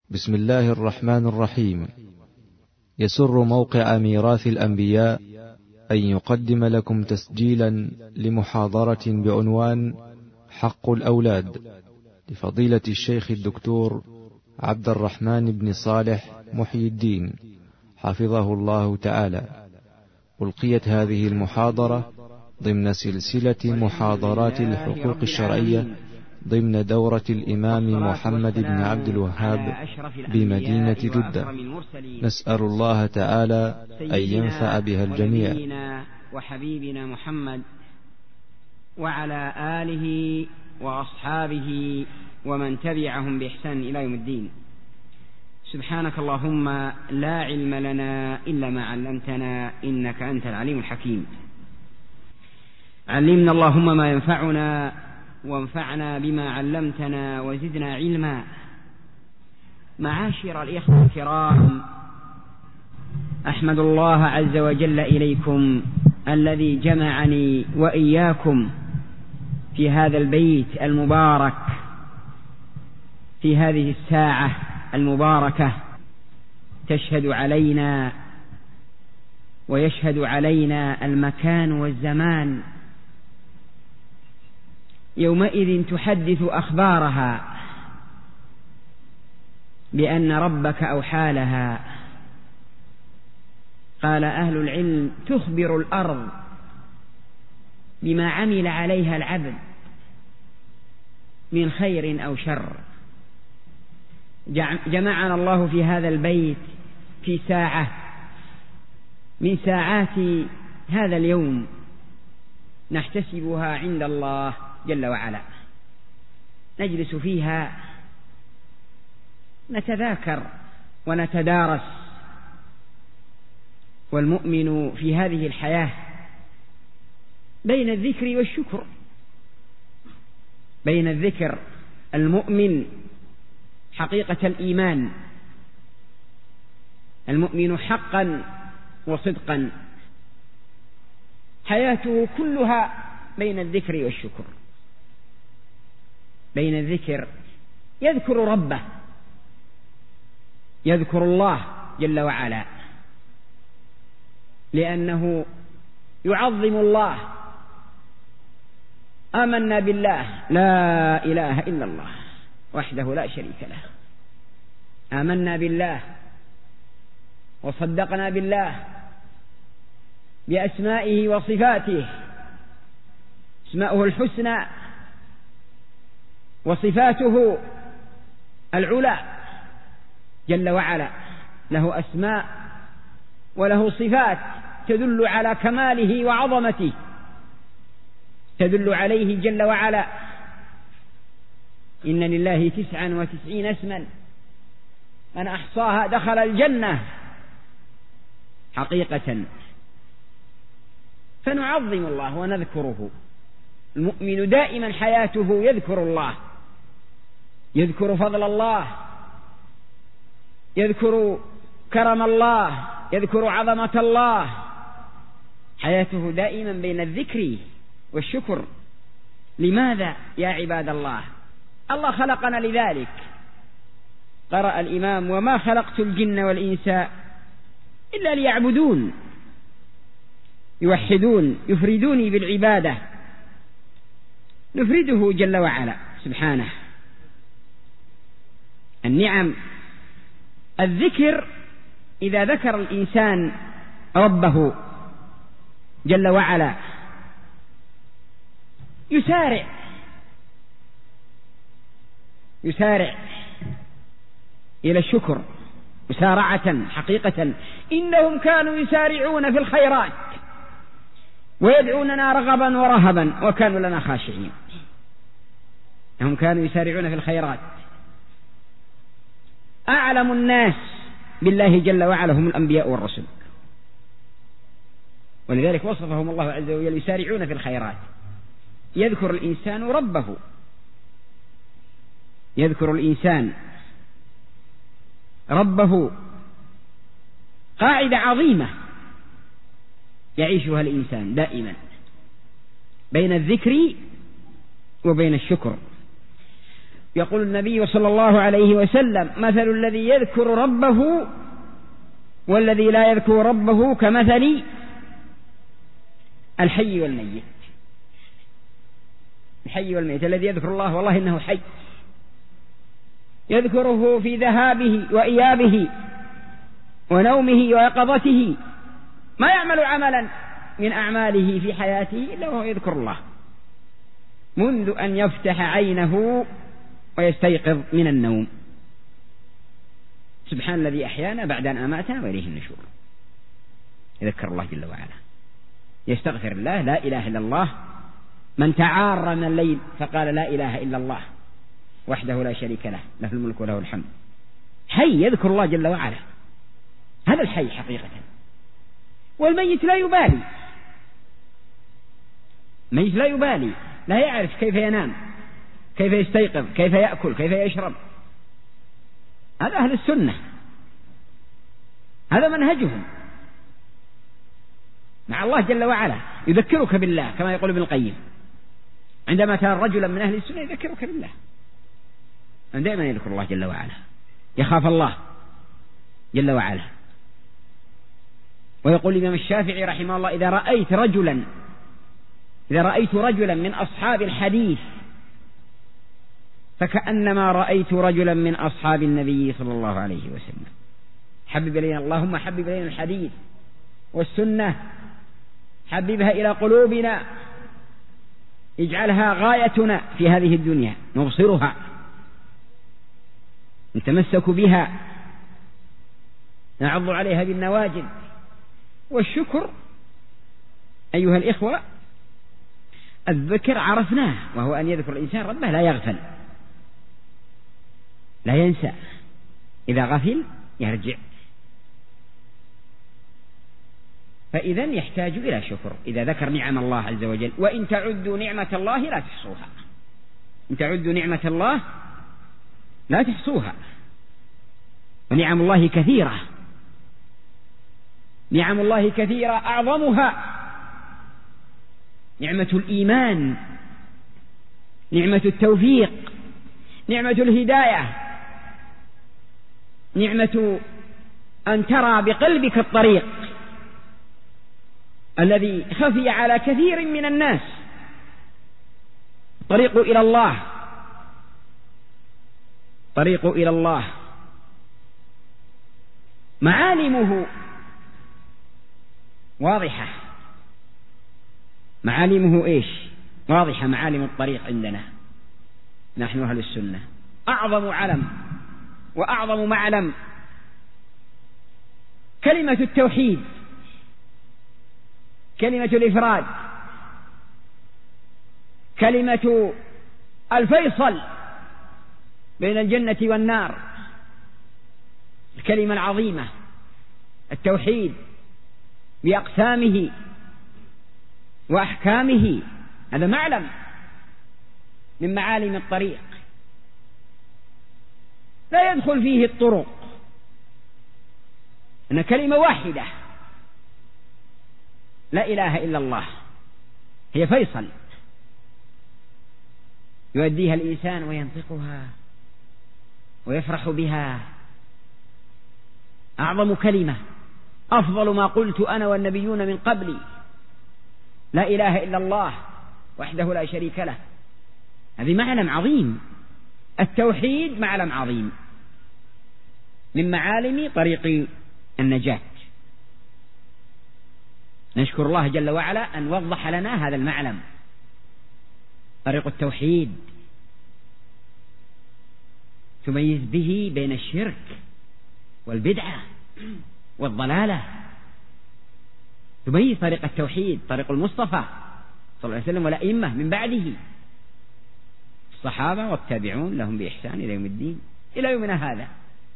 بسم الله الرحمن الرحيم. يسر موقع ميراث الأنبياء أن يقدم لكم تسجيلا لمحاضرة بعنوان حق الأولاد لفضيلة الشيخ الدكتور عبد الرحمن بن صالح محي الدين حفظه الله تعالى. ألقيت هذه المحاضرة ضمن سلسلة محاضرات الحقوق الشرعية ضمن دورة الإمام محمد بن عبد الوهاب بمدينة جدة. نسأل الله تعالى أن ينفع بها الجميع. وحبيبنا محمد وعلى آله وأصحابه ومن تبعهم بإحسان إلى يوم الدين. سبحانك اللهم لا علم لنا إلا ما علمتنا إنك أنت العليم الحكيم. علمنا اللهم ما ينفعنا وانفعنا بما علمتنا وزدنا علما. معاشر الإخوة الكرام، أحمد الله عز وجل إليكم الذي جمعني وإياكم في هذا البيت المبارك في هذه الساعة المباركة تشهد علينا ويشهد علينا المكان والزمان. يومئذ تحدث أخبارها بأن ربك أوحى لها. قال أهل العلم: تخبر الأرض بما عمل عليها العبد من خير أو شر. جمعنا الله في هذا البيت في ساعة من ساعات هذا اليوم نحتسبها عند الله جل وعلا، نجلس فيها نتذاكر ونتدارس. والمؤمن في هذه الحياة بين الذكر والشكر، بين الذكر المؤمن حقيقة الإيمان، المؤمن حقا وصدقا، حياته كلها بين الذكر والشكر. بين الذكر يذكر ربه، يذكر الله جل وعلا لأنه يعظم الله. آمنا بالله لا إله إلا الله وحده لا شريك له. آمنا بالله وصدقنا بالله بأسمائه وصفاته. اسماؤه الحسنى وصفاته العلى جل وعلا، له أسماء وله صفات تدل على كماله وعظمته، تدل عليه جل وعلا. إن لله 99 اسما من أحصاها دخل الجنة حقيقة. فنعظم الله ونذكره. المؤمن دائما حياته يذكر الله، يذكر فضل الله، يذكر كرم الله، يذكر عظمة الله. حياته دائما بين الذكر والشكر. لماذا يا عباد الله؟ الله خلقنا لذلك. قرأ الإمام: وما خلقت الجن والإنس إلا ليعبدون، يوحدون، يفردوني بالعبادة، نفرده جل وعلا سبحانه. النعم الذكر، إذا ذكر الإنسان ربه جل وعلا يسارع إلى الشكر مسارعة حقيقة. إنهم كانوا يسارعون في الخيرات ويدعوننا رغبا ورهبا وكانوا لنا خاشعين. هم كانوا يسارعون في الخيرات. أعلم الناس بالله جل وعلا هم الأنبياء والرسل، ولذلك وصفهم الله عز وجل يسارعون في الخيرات. يذكر الإنسان ربه، يذكر الإنسان ربه. قاعدة عظيمة يعيشها الإنسان دائما بين الذكر وبين الشكر. يقول النبي صلى الله عليه وسلم: مثل الذي يذكر ربه والذي لا يذكر ربه كمثل الحي والميت. الحي والميت، الذي يذكر الله والله إنه حي، يذكره في ذهابه وإيابه ونومه ويقظته، ما يعمل عملا من أعماله في حياته إلا وهو يذكر الله منذ أن يفتح عينه ويستيقظ من النوم. سبحان الذي أحيانا بعد أن أماتنا وإليه النشور. يذكر الله جل وعلا، يستغفر الله، لا إله إلا الله. من تعار من الليل فقال لا إله إلا الله وحده لا شريك له، له الملك وله الحمد، حي يذكر الله جل وعلا. هذا الحي حقيقة. والميت لا يبالي، ميت لا يبالي، لا يعرف كيف ينام، كيف يستيقظ، كيف يأكل، كيف يشرب. هذا أهل السنة، هذا منهجهم مع الله جل وعلا. يذكرك بالله كما يقول ابن القيم: عندما ترى رجلا من أهل السنة يذكرك بالله، دائما يذكر الله جل وعلا، يخاف الله جل وعلا. ويقول الإمام الشافعي رحمه الله: إذا رأيت رجلا من أصحاب الحديث فكأنما رأيت رجلا من أصحاب النبي صلى الله عليه وسلم. حبب إلينا، اللهم حبب إلينا الحديث والسنة، حببها إلى قلوبنا، اجعلها غايتنا في هذه الدنيا، نبصرها، نتمسك بها، نعض عليها بالنواجذ. والشكر أيها الإخوة، الذكر عرفناه، وهو أن يذكر الإنسان ربه، لا يغفل، لا ينسى، إذا غفل يرجع. فإذا يحتاج إلى شكر إذا ذكر نعم الله عز وجل. وإن تعدوا نعمة الله لا تحصوها، إن تعدوا نعمة الله لا تحصوها. ونعم الله كثيرة، نعم الله كثيرة، أعظمها نعمة الإيمان، نعمة التوفيق، نعمة الهداية، نعمة أن ترى بقلبك الطريق الذي خفي على كثير من الناس، طريق إلى الله، طريق إلى الله معالمه واضحة. معالمه إيش؟ واضحة. معالم الطريق عندنا نحن أهل السنة أعظم علم وأعظم معلم كلمة التوحيد، كلمة الإفراد، كلمة الفيصل بين الجنة والنار، الكلمة العظيمة التوحيد بأقسامه وأحكامه. هذا معلم من معالم الطريق لا يدخل فيه الطرق، إن كلمة واحدة لا إله إلا الله هي فيصل يؤديها الإنسان وينطقها ويفرح بها. أعظم كلمة، أفضل ما قلت أنا والنبيون من قبلي، لا إله إلا الله وحده لا شريك له. هذه معلم عظيم، التوحيد معلم عظيم من معالم طريق النجاة. نشكر الله جل وعلا أن وضح لنا هذا المعلم، طريق التوحيد، تميز به بين الشرك والبدعة والضلالة، تميز طريق التوحيد طريق المصطفى صلى الله عليه وسلم والأئمة من بعده، الصحابة والتابعون لهم بإحسان إلى يوم الدين إلى يومنا هذا.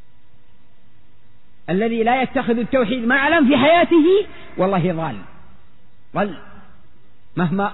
الذي لا يتخذ التوحيد معلم في حياته والله ضل مهما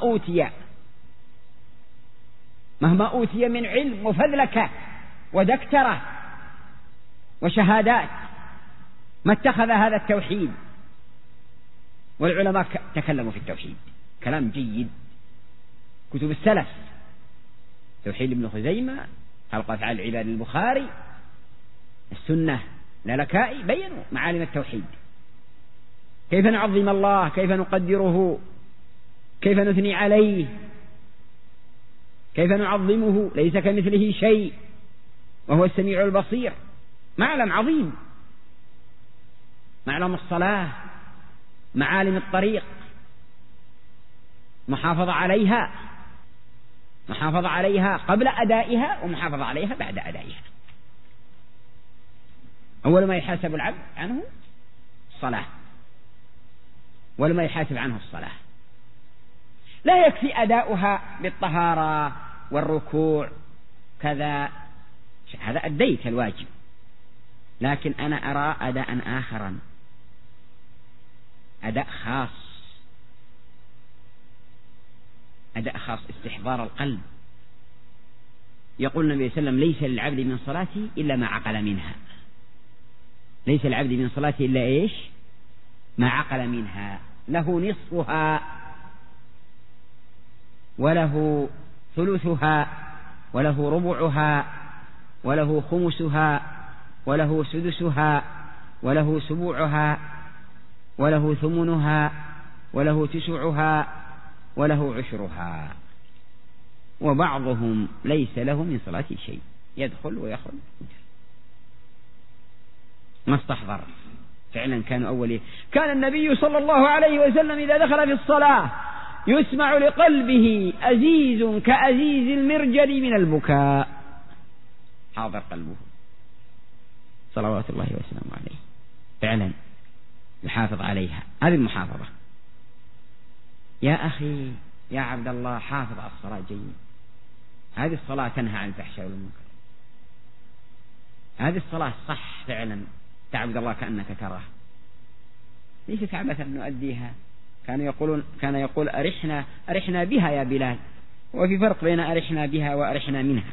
أوتي من علم وفذلكة ودكترة وشهادات، ما اتخذ هذا التوحيد. والعلماء تكلموا في التوحيد كلام جيد، كتب السلف، توحيد ابن خزيمة، خلق أفعال العباد البخاري، السنة لالكائي بينوا معالم التوحيد، كيف نعظم الله، كيف نقدره، كيف نثني عليه، كيف نعظمه، ليس كمثله شيء وهو السميع البصير. معلم عظيم، معلم الصلاة، معالم الطريق، محافظة عليها قبل أدائها ومحافظة عليها بعد أدائها. أول ما يحاسب العبد عنه الصلاة، أول ما يحاسب عنه الصلاة. لا يكفي أداؤها بالطهارة والركوع كذا، هذا أديت الواجب، لكن أنا أرى أداء آخرا، أداء خاص استحضار القلب. يقول النبي صلى الله عليه وسلم: ليس للعبد من صلاته إلا ما عقل منها. ليس للعبد من صلاته إلا إيش؟ ما عقل منها. له نصفها وله ثلثها وله ربعها وله خمسها وله سدسها وله سبوعها وله ثمنها وله تسعها وله عشرها. وبعضهم ليس له من صلاته شيء، يدخل ويخرج ما استحضر. فعلا كان النبي صلى الله عليه وسلم إذا دخل في الصلاة يسمع لقلبه أزيز كأزيز المرجل من البكاء، حاضر قلبه صلوات الله وسلامه عليه. فعلا يحافظ عليها، هذه المحافظة. يا أخي يا عبد الله، حافظ على الصلاة جيد. هذه الصلاة تنهى عن الفحشاء والمنكر، هذه الصلاة صح فعلا تعبد الله كأنك تراه، ليست عبثا نؤديها. كان يقول أرحنا بها يا بلال، وفي فرق بين أرحنا بها وأرحنا منها.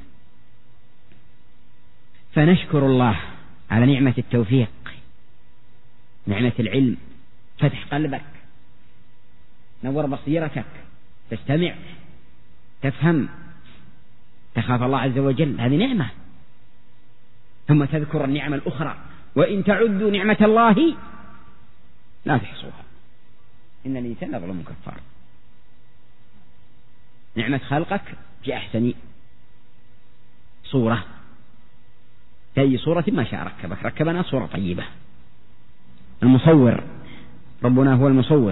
فنشكر الله على نعمة التوفيق، نعمة العلم، فتح قلبك، نور بصيرتك، تستمع، تفهم، تخاف الله عز وجل، هذه نعمة. ثم تذكر النعمة الأخرى: وإن تعدوا نعمة الله لا تحصوها إن الإنسان لظلوم كفار. نعمة خلقك في أحسن صورة، في أي صورة ما شاء ركبنا صورة طيبة. المصور، ربنا هو المصور،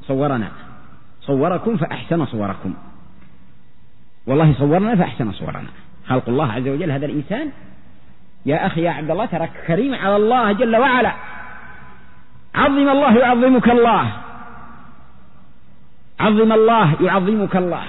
صوركم فأحسن صوركم، والله صورنا فأحسن صورنا. خلق الله عز وجل هذا الإنسان. يا أخي يا عبد الله، ترك كريم على الله جل وعلا. عظم الله يعظمك الله، عظم الله يعظمك الله.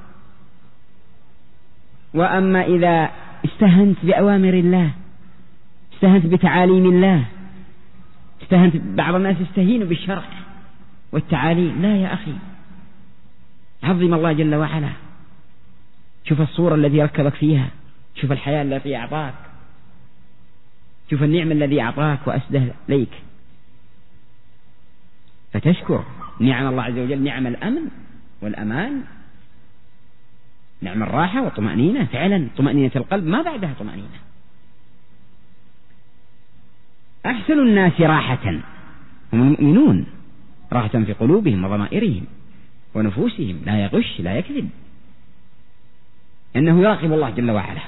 وأما إذا استهنت بأوامر الله، استهنت بتعاليم الله، بعض الناس يستهينوا بالشرع والتعاليم، لا يا أخي، عظم الله جل وعلا. شوف الصورة التي ركبك فيها، شوف الحياة التي أعطاك، شوف النعمة الذي أعطاك وأسده ليك، فتشكر نعم الله عز وجل، نعم الأمن والأمان، نعم الراحة والطمأنينة. فعلا طمأنينة القلب ما بعدها طمأنينة. أحسن الناس راحة هم المؤمنون، راحة في قلوبهم وضمائرهم ونفوسهم، لا يغش لا يكذب، إنه يراقب الله جل وعلا.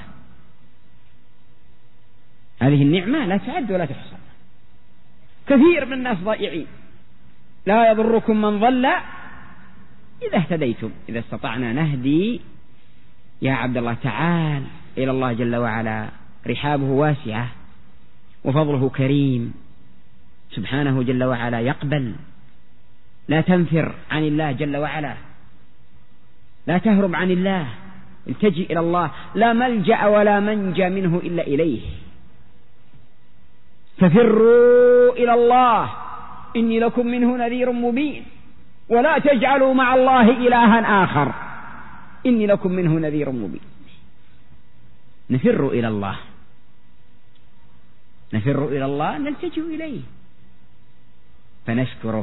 هذه النعمة لا تعد ولا تحصى. كثير من الناس ضائعين. لا يضركم من ضل إذا اهتديتم. إذا استطعنا نهدي يا عبد الله، تعال إلى الله جل وعلا، رحابه واسعة وفضله كريم سبحانه جل وعلا، يقبل. لا تنفر عن الله جل وعلا، لا تهرب عن الله، التجئ إلى الله. لا ملجأ ولا منجى منه إلا إليه. ففروا إلى الله إني لكم منه نذير مبين، ولا تجعلوا مع الله إلها آخر إني لكم منه نذير مبين. نفر إلى الله، نفر إلى الله، نلتجئ إليه فنشكره.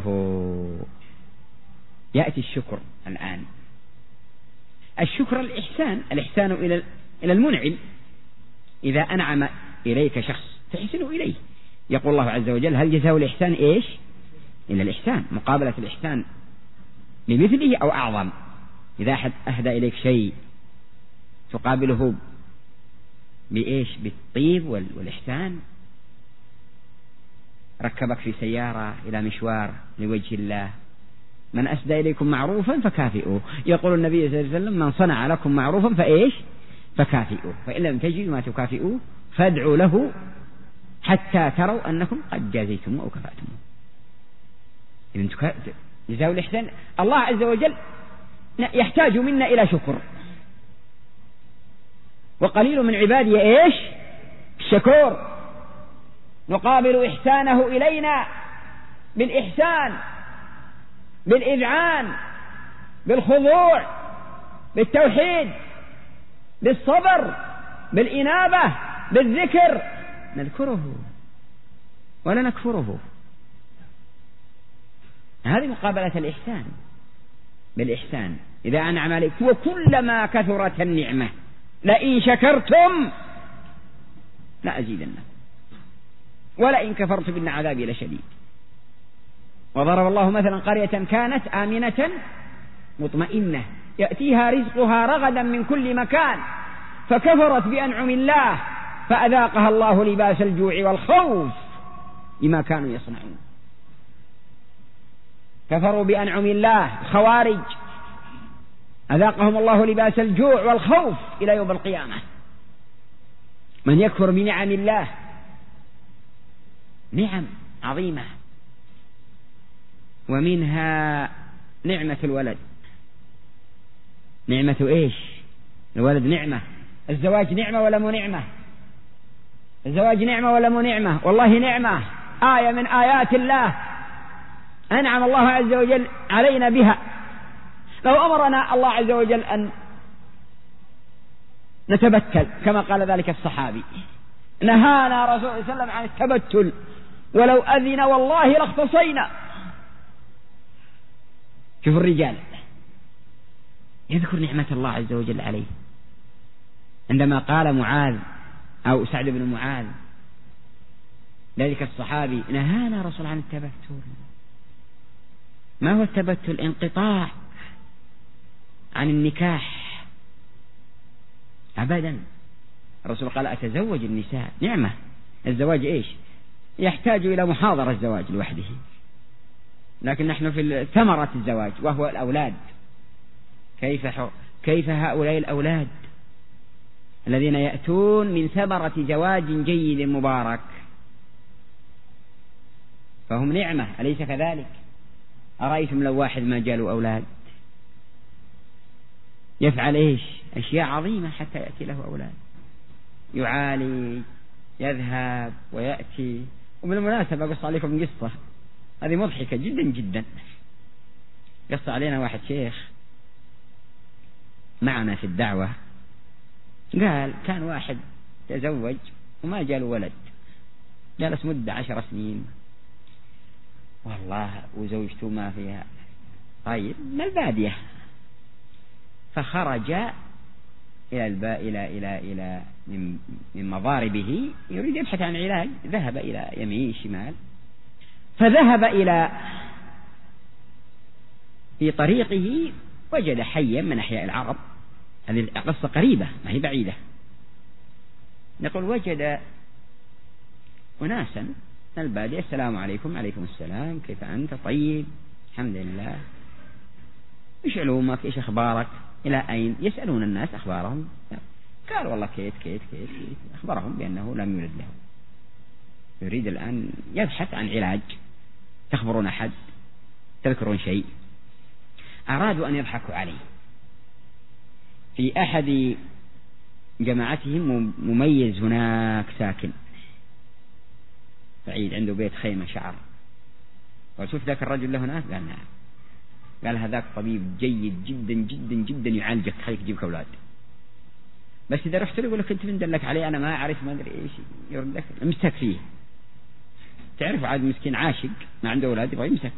يأتي الشكر الآن. الشكر الإحسان إلى المنعم. إذا أنعم إليك شخص تحسن إليه. يقول الله عز وجل: هل جزاء الإحسان إيش إلا الإحسان، مقابلة الإحسان لمثله أو أعظم. إذا أحد أهدى إليك شيء تقابله بإيش؟ بالطيب والإحسان. ركبك في سيارة إلى مشوار لوجه الله، من أسدى إليكم معروفا فكافئوه. يقول النبي صلى الله عليه وسلم: من صنع لكم معروفا فإيش؟ فكافئوه، فإن لم تجدوا ما تكافئوه فادعوا له حتى تروا أنكم قد جازيتم أو كفأتم. إذن جزاء الإحسان. الله عز وجل يحتاج منا إلى شكر، وقليل من عبادي إيش؟ الشكور. نقابل إحسانه إلينا بالإحسان، بالإذعان، بالخضوع، بالتوحيد، بالصبر، بالإنابة، بالذكر. نذكره ولا نكفره. هذه مقابلة الإحسان بالإحسان. إذا أنعم عليكم وكلما كثرت النعمة لئن شكرتم لأزيدنكم ولئن كفرتم إن عذابي لشديد. وضرب الله مثلا قرية كانت آمنة مطمئنة يأتيها رزقها رغدا من كل مكان فكفرت بأنعم الله فأذاقها الله لباس الجوع والخوف بما كانوا يصنعون. كفروا بأنعم الله الخوارج، أذاقهم الله لباس الجوع والخوف إلى يوم القيامة. من يكفر بنعم الله، نعم عظيمة، ومنها نعمة الولد. نعمة إيش؟ الولد نعمة. الزواج نعمة ولا مو نعمة؟ الزواج نعمة ولا مو نعمة؟ والله نعمة، آية من آيات الله أنعم الله عز وجل علينا بها. لو أمرنا الله عز وجل أن نتبتل كما قال ذلك الصحابي، نهانا رسول الله صلى الله عليه وسلم عن التبتل ولو أذن والله لاختصينا. شوف الرجال يذكر نعمة الله عز وجل عليه عندما قال معاذ أو سعد بن معاذ ذلك الصحابي: نهانا رسول عن التبتل. ما هو التبتل؟ انقطاع عن النكاح أبدا. الرسول قال: أتزوج النساء. نعمة. الزواج إيش؟ يحتاج إلى محاضرة الزواج لوحده، لكن نحن في ثمرة الزواج وهو الأولاد. كيف هؤلاء الأولاد الذين يأتون من ثمرة زواج جيد مبارك؟ فهم نعمة، أليس كذلك؟ أرأيتم لو واحد ما جاله أولاد يفعل إيش؟ أشياء عظيمة حتى يأتي له أولاد، يعالج، يذهب ويأتي. وبالمناسبة أقص عليكم قصة هذه مضحكة جدا جدا. قص علينا واحد شيخ معنا في الدعوة، قال كان واحد تزوج وما جاله ولد، جلس مدة 10 سنين والله وزوجته ما فيها طيب من البادية، فخرج إلى من مضاربه يريد يبحث عن علاج. ذهب إلى يمين شمال، فذهب في طريقه وجد حيا من أحياء العرب. هذه القصة قريبة ما هي بعيدة. نقول وجد أناسا من البادية: السلام عليكم. عليكم السلام، كيف أنت؟ طيب الحمد لله. إيش علومك؟ إيش أخبارك؟ إلى أين؟ يسألون الناس أخبارهم. قال والله كيت أخبرهم بأنه لم يولد له، يريد الآن يبحث عن علاج. تخبرون أحد؟ تذكرون شيء؟ أرادوا أن يضحكوا عليه. في أحد جماعتهم مميز هناك ساكن بعيد، عنده بيت خيمة شعر. وشوف ذاك الرجل له هناك؟ قال نعم. قال هذاك طبيب جيد جدا جدا جدا يعالجك، خليك تجيبك أولاد، بس إذا رحت له يقول لك أنت من دلك عليه؟ أنا ما أعرف، ما أدري إيش، يردك امسك فيه. تعرف عاد مسكين عاشق ما عنده أولاد يبغى يمسك.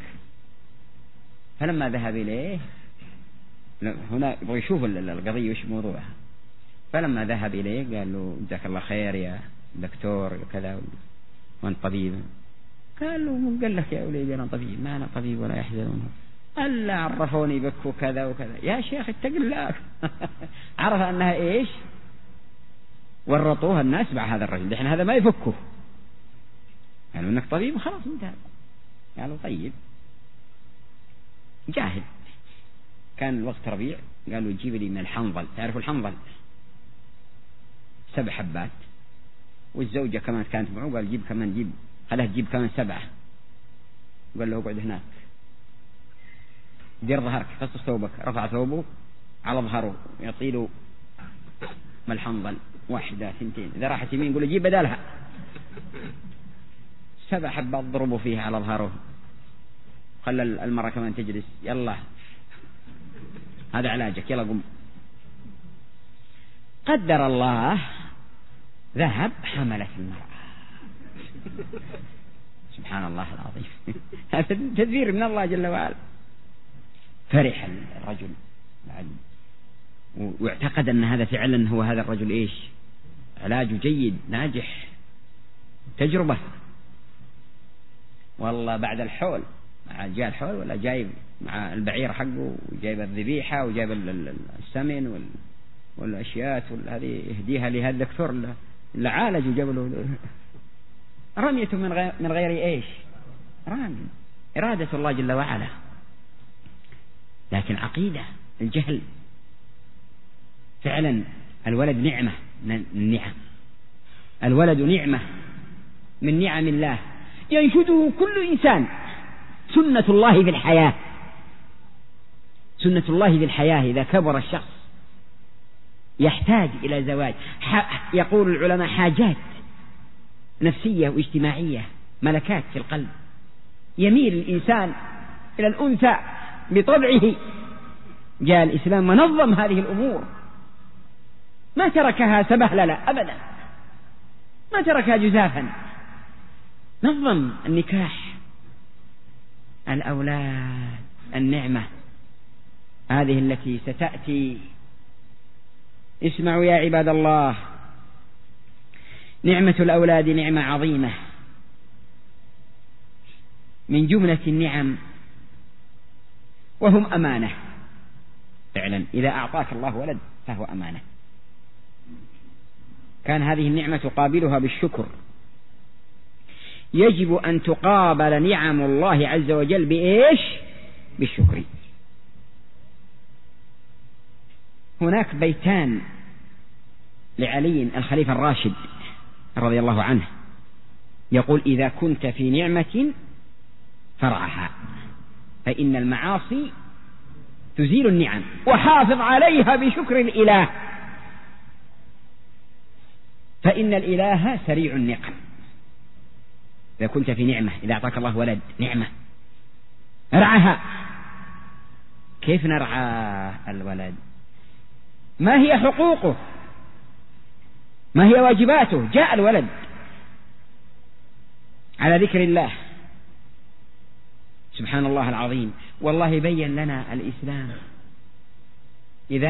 فلما ذهب إليه هنا يبغى يشوف القضية وش موضوعها، فلما ذهب إليه قال له جزاك الله خير يا دكتور كذا وأنت طبيب. قال له من قال لك يا وليدي أنا طبيب؟ ما أنا طبيب ولا يحزنون، ألا عرفوني بك وكذا وكذا. يا شيخ اتق الله. عرف أنها إيش؟ ورطوها الناس مع هذا الرجل، إحنا هذا ما يفكه. قالوا إنك طبيب خلاص انتهى. قالوا طيب. جاهد. كان الوقت ربيع، قالوا جيب لي من الحنظل، تعرفوا الحنظل؟ 7 حبات، والزوجة كمان كانت معه، قال جيب كمان، جيب خلاه تجيب كمان 7. قال له اقعد هناك، دير ظهرك، فصل ثوبك. رفع ثوبه على ظهره، يطيله من الحنظل 1 2. إذا راحت يمين يقول له جيب بدالها. 7 حبات ضربوا فيها على ظهره. خلى المرأة كمان تجلس، يلا هذا علاجك، يلا قم. قدر الله ذهب حملت المرأة. سبحان الله العظيم. هذا تدبير من الله جل وعلا. فرح الرجل واعتقد أن هذا فعلا هو هذا الرجل إيش؟ علاجه جيد ناجح، تجربة. والله بعد الحول، جاء الحول ولا جايب مع البعير حقه، وجايب الذبيحة، وجايب السمن والأشياء هذه يهديها لهذا الدكتور اللي عالج، وجاب له رميته من غير إيش؟ رامي. إرادة الله جل وعلا. لكن عقيدة الجهل. فعلا الولد نعمة من النعم، الولد نعمة من نعم الله ينشده كل إنسان. سنة الله في الحياة، سنة الله في الحياة. إذا كبر الشخص يحتاج إلى زواج. يقول العلماء حاجات نفسية واجتماعية، ملكات في القلب. يميل الإنسان إلى الأنثى بطبعه. جاء الإسلام ونظم هذه الأمور، ما تركها سبهللة أبدا، ما تركها جزافا. نظم النكاح، الأولاد النعمة هذه التي ستأتي. اسمعوا يا عباد الله، نعمة الأولاد نعمة عظيمة من جملة النعم، وهم أمانة. فعلا إذا أعطاك الله ولد فهو أمانة. كان هذه النعمة تقابلها بالشكر. يجب أن تقابل نعم الله عز وجل بإيش؟ بالشكر. هناك بيتان لعلي الخليفة الراشد رضي الله عنه، يقول إذا كنت في نعمة فرعها، فإن المعاصي تزيل النعم، وحافظ عليها بشكر الإله، فإن الإله سريع النقم. إذا كنت في نعمة، إذا أعطاك الله ولد نعمة ارعاها. كيف نرعى الولد؟ ما هي حقوقه؟ ما هي واجباته؟ جاء الولد على ذكر الله، سبحان الله العظيم. والله بين لنا الإسلام. إذا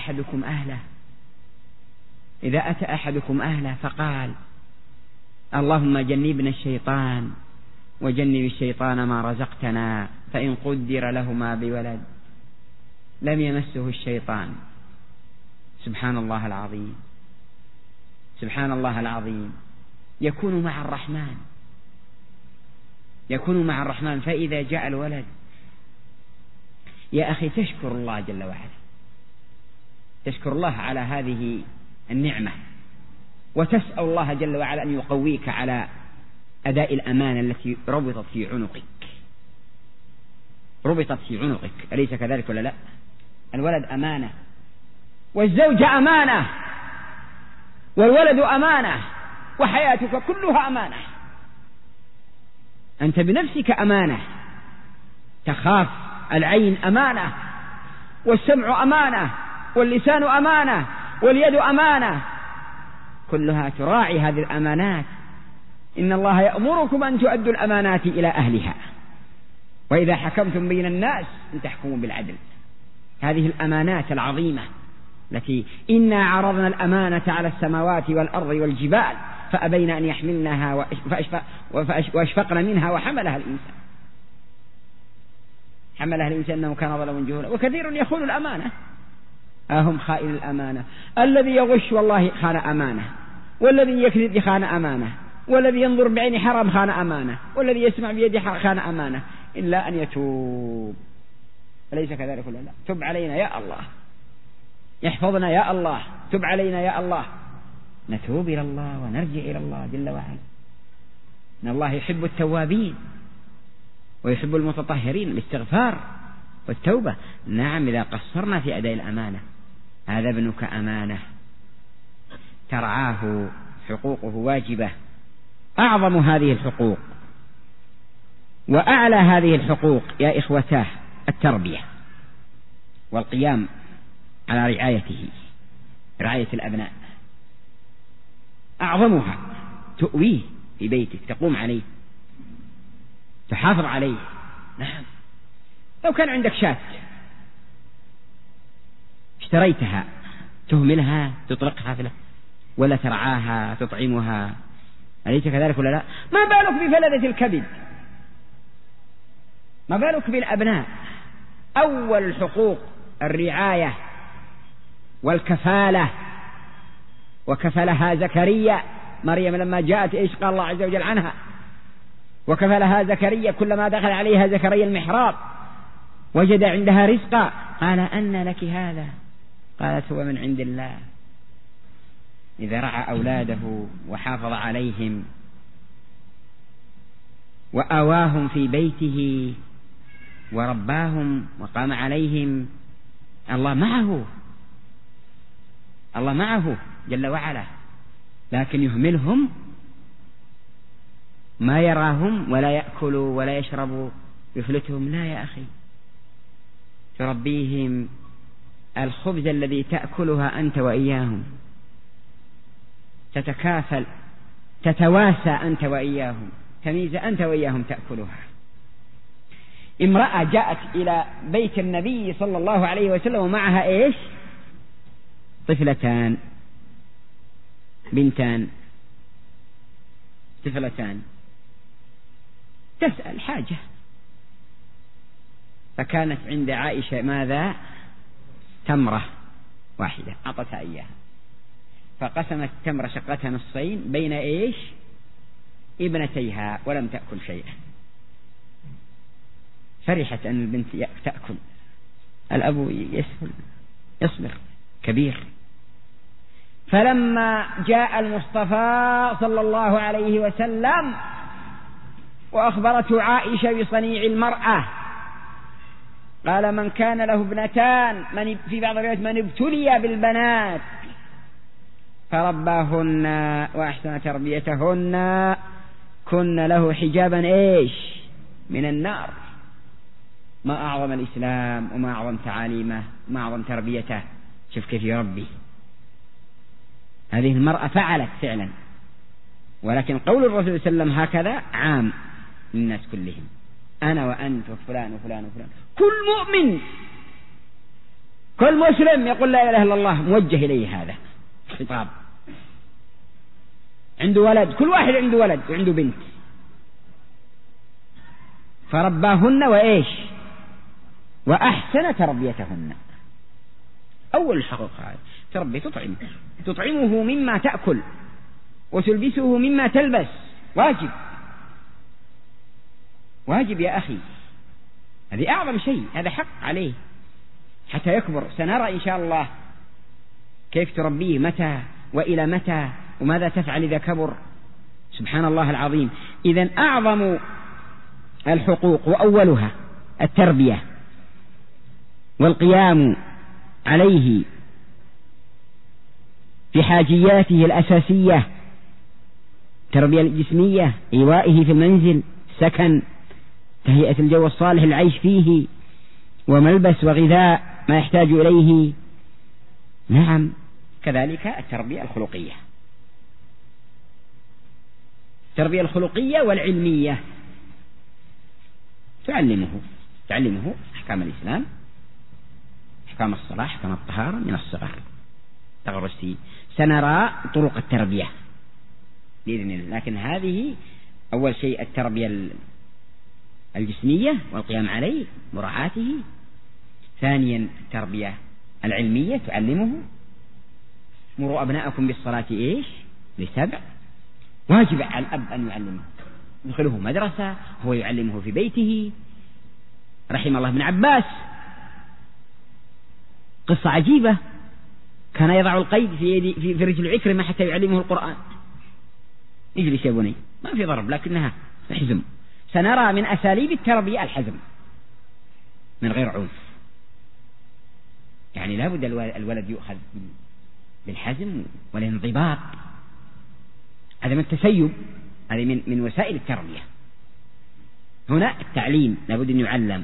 أتى أحدكم أهله فقال اللهم جنبنا الشيطان وجنب الشيطان ما رزقتنا، فإن قدر لهما بولد لم يمسه الشيطان. سبحان الله العظيم، سبحان الله العظيم. يكون مع الرحمن، يكون مع الرحمن. فإذا جاء الولد يا أخي تشكر الله جل وعلا، تشكر الله على هذه النعمة، وتسأل الله جل وعلا أن يقويك على أداء الأمانة التي ربطت في عنقك، ربطت في عنقك. أليس كذلك ولا لا؟ الولد أمانة، والزوجة أمانة، والولد أمانة، وحياتك كلها أمانة. أنت بنفسك أمانة، تخاف. العين أمانة، والسمع أمانة، واللسان أمانة، واليد أمانة، كلها تراعي هذه الأمانات. إن الله يأمركم أن تؤدوا الأمانات إلى أهلها، وإذا حكمتم بين الناس أن تحكموا بالعدل. هذه الأمانات العظيمة التي إنا عرضنا الأمانة على السماوات والأرض والجبال فأبين أن يحملنها وأشفقن منها وحملها الإنسان إنه كان ظلما جهولا. وكثير يخون الأمانة، أهم خائن الأمانة. الذي يغش والله خان أمانة، والذي يكذب خان أمانة، والذي ينظر بعين حرام خان أمانة، والذي يسمع بيد خان أمانة، إلا أن يتوب. أليس كذلك ولا لا؟ تب علينا يا الله، يحفظنا يا الله، تب علينا يا الله، نتوب إلى الله ونرجع إلى الله جل وعلا. إن الله يحب التوابين ويحب المتطهرين، الاستغفار والتوبة. نعم إذا قصرنا في أداء الأمانة. هذا ابنك أمانة ترعاه، حقوقه واجبة. أعظم هذه الحقوق وأعلى هذه الحقوق يا إخوتاه التربية والقيام على رعايته، رعاية الأبناء. أعظمها تؤويه في بيتك، تقوم عليه، تحافظ عليه. نعم، لو كان عندك شاة اشتريتها، تهملها تطلقها ولا ترعاها تطعمها؟ أليس كذلك ولا لا؟ ما بالك بفلذة الكبد، ما بالك بالأبناء. أول الحقوق الرعاية والكفالة، وكفلها زكريا. مريم لما جاءت إيش قال الله عز وجل عنها؟ وكفلها زكريا كلما دخل عليها زكريا المحراب وجد عندها رزقا قال أن لك هذا؟ قالت هو من عند الله. إذا رعى أولاده وحافظ عليهم وآواهم في بيته ورباهم وقام عليهم، الله معه، الله معه جل وعلا. لكن يهملهم، ما يراهم ولا يأكلوا ولا يشربوا، يفلتهم. لا يا أخي، تربيهم الخبز الذي تأكلها أنت وإياهم، تتكافل تتواسى أنت وإياهم، تميزة أنت وإياهم تأكلها. امرأة جاءت إلى بيت النبي صلى الله عليه وسلم ومعها إيش؟ طفلتان، بنتان، طفلتان، تسأل حاجة. فكانت عند عائشة ماذا؟ تمرة واحدة أعطتها إياها، فقسمت التمرة شقتها نصين بين إيش؟ ابنتيها، ولم تأكل شيئا. فرحت أن البنت تأكل، الأب يصبر كبير. فلما جاء المصطفى صلى الله عليه وسلم وأخبرته عائشة بصنيع المرأة، قال من كان له ابنتان، في بعض الروايات من ابتلي بالبنات فرباهن وأحسن تربيتهن كن له حجابا إيش؟ من النار. ما أعظم الإسلام وما أعظم تعاليمه وما أعظم تربيته. شوف كيف يربي. هذه المرأة فعلت فعلا، ولكن قول الرسول صلى الله عليه وسلم هكذا عام للناس كلهم، أنا وأنت وفلان وفلان وفلان. كل مؤمن كل مسلم يقول لا إله إلا الله موجه إليه هذا خطاب. عنده ولد، كل واحد عنده ولد وعنده بنت، فرباهن وإيش؟ وأحسن تربيتهن. أول الحقوق هذا تربي، تطعمه مما تأكل وتلبسه مما تلبس. واجب، واجب يا أخي، هذه أعظم شيء، هذا حق عليه حتى يكبر. سنرى إن شاء الله كيف تربيه، متى وإلى متى، وماذا تفعل إذا كبر. سبحان الله العظيم. إذن أعظم الحقوق وأولها التربية والقيام عليه في حاجياته الأساسية، التربية الجسمية، إيوائه في المنزل، سكن، تهيئة الجو الصالح العيش فيه، وملبس وغذاء ما يحتاج إليه. نعم، كذلك التربية الخلقية، التربية الخلقية والعلمية. تعلمه أحكام الإسلام، أحكام الصلاة، أحكام الطهارة من الصغر، تغرستي سنرى طرق التربية بإذن الله، لكن هذه أول شيء التربية الجسمية والقيام عليه مراعاته. ثانيا التربية العلمية تعلمه. مروا أبناءكم بالصلاة إيش؟ ل7. واجب على الأب أن يعلمه، يدخله مدرسة، هو يعلمه في بيته. رحم الله ابن عباس، قصة عجيبة، كان يضع القيد في رجل عكرمة حتى يعلمه القرآن. اجلس يا بني، ما في ضرب لكنها حزم. سنرى من أساليب التربية الحزم من غير عنف، يعني لا بد الولد يؤخذ بالحزم والانضباط. هذا من التسيب، هذه من وسائل التربية. هنا التعليم لا بد أن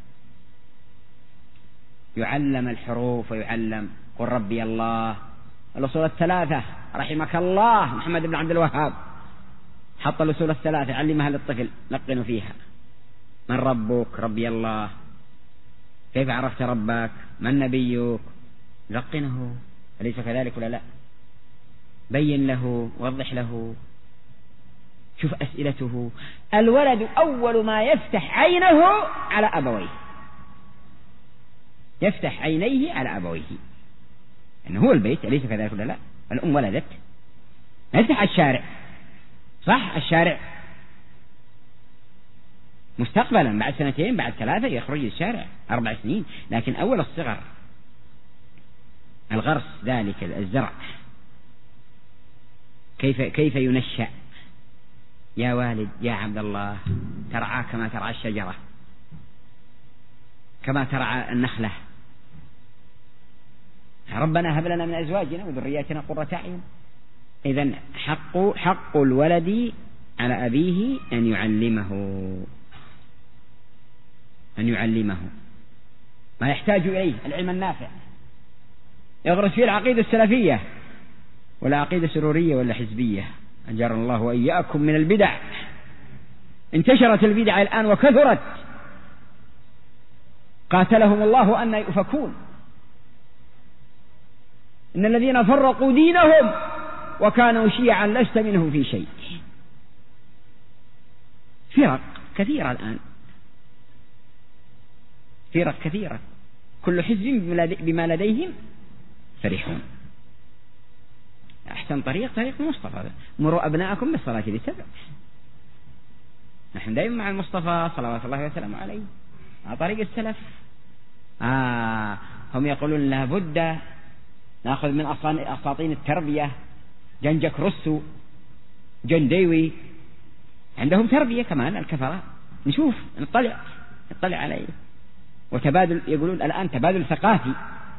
يعلم الحروف، ويعلم قل ربي الله، الأصول الثلاثة رحمك الله محمد بن عبد الوهاب حط الأصول الثلاثة علمها للطفل، لقنوا فيها. من ربك؟ ربي الله. كيف عرفت ربك؟ من نبيك؟ لقنه، أليس كذلك ولا لا؟ بين له، وضح له، شوف أسئلته. الولد أول ما يفتح عينه على أبويه، يفتح عينيه على أبويه، يعني هو البيت، أليس كذلك ولا لا؟ الأم ولدت، يفتح الشارع، صح؟ الشارع مستقبلا بعد 2 بعد 3 يخرج الشارع 4 سنين، لكن أول الصغر الغرس، ذلك الزرع كيف ينشأ؟ يا والد يا عبد الله، ترعى كما ترعى الشجرة، كما ترعى النخلة. ربنا هب لنا من أزواجنا وذرياتنا قرة أعين. إذن حق الولد على أبيه أن يعلمه ما يحتاج إليه، العلم النافع، يغرس فيه العقيدة السلفية ولا عقيدة سرورية ولا حزبية. أجر الله وإياكم من البدع. انتشرت البدع الآن وكثرت، قاتلهم الله أن يؤفكون. إن الذين فرقوا دينهم وكانوا شيعا لست منهم في شيء. فرق كثيرة الآن، فرق كثيرة، كل حزب بما لديهم فرحون. أحسن طريق المصطفى، مروا أبناءكم بالصلاة ل7. نحن دائما مع المصطفى صلوات الله وسلامه عليه، على طريق السلف. هم يقولون لابد نأخذ من أساطين التربية، جنجك رسو، جنديوي، عندهم تربية كمان الكفرة. نشوف نطلع عليه. وتبادل، يقولون الآن تبادل ثقافي،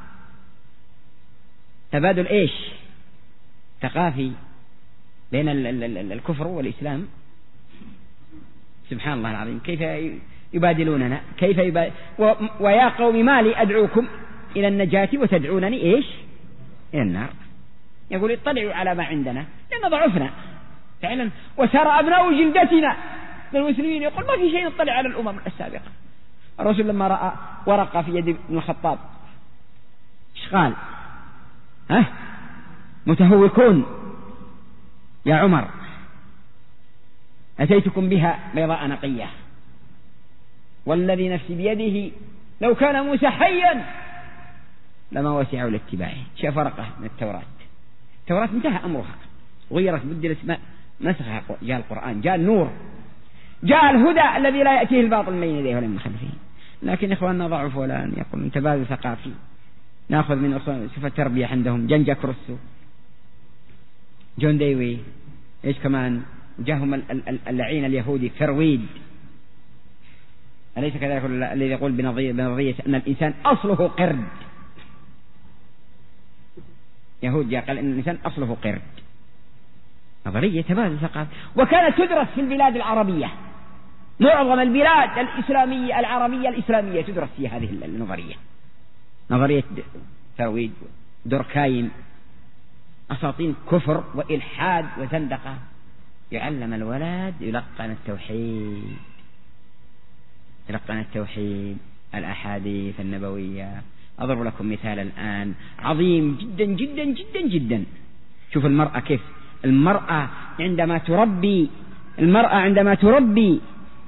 تبادل إيش؟ ثقافي بين الكفر والإسلام. سبحان الله العظيم، كيف يبادلوننا، ويا قوم ما لي أدعوكم إلى النجاة وتدعونني إيش؟ إلى النار. يقول اطلعوا على ما عندنا لأن ضعفنا فعلا، وسار أبناء جلدتنا من المسلمين. يقول ما في شيء نطلع على الأمم السابقة. الرسول لما رأى ورقة في يد ابن الخطاب ايش قال؟ متهوكون يا عمر، أتيتكم بها بيضاء نقية، والذي نفسي بيده لو كان موسى حيا لما وسعوا لاتباعه. شاف ورقة من التوراة انتهى أمرها، غيرت بدلت نسخها، جاء القرآن، جاء النور، جاء الهدى الذي لا يأتيه الباطل من يديه ولا من خلفه. لكن إخواننا ضعفوا الآن، يقول من تبادل ثقافي، نأخذ من صفة التربية عندهم، جنجك رسو، جون ديوي، إيش كمان جاهم اللعين اليهودي فرويد، أليس كذلك الذي يقول بنظرية أن الإنسان أصله قرد. يهود قال أن الإنسان أصله قرد، نظرية تبادل ثقافي. وكانت تدرس في البلاد العربية، معظم البلاد الإسلامية العربية الإسلامية تدرس في هذه النظرية، نظرية فرويد، دوركايم، أساطين كفر وإلحاد وزندقة. يعلم الولد يلقن التوحيد، الأحاديث النبوية، أضرب لكم مثال الآن عظيم جدا جدا جدا جدا. شوف المرأة كيف، المرأة عندما تربي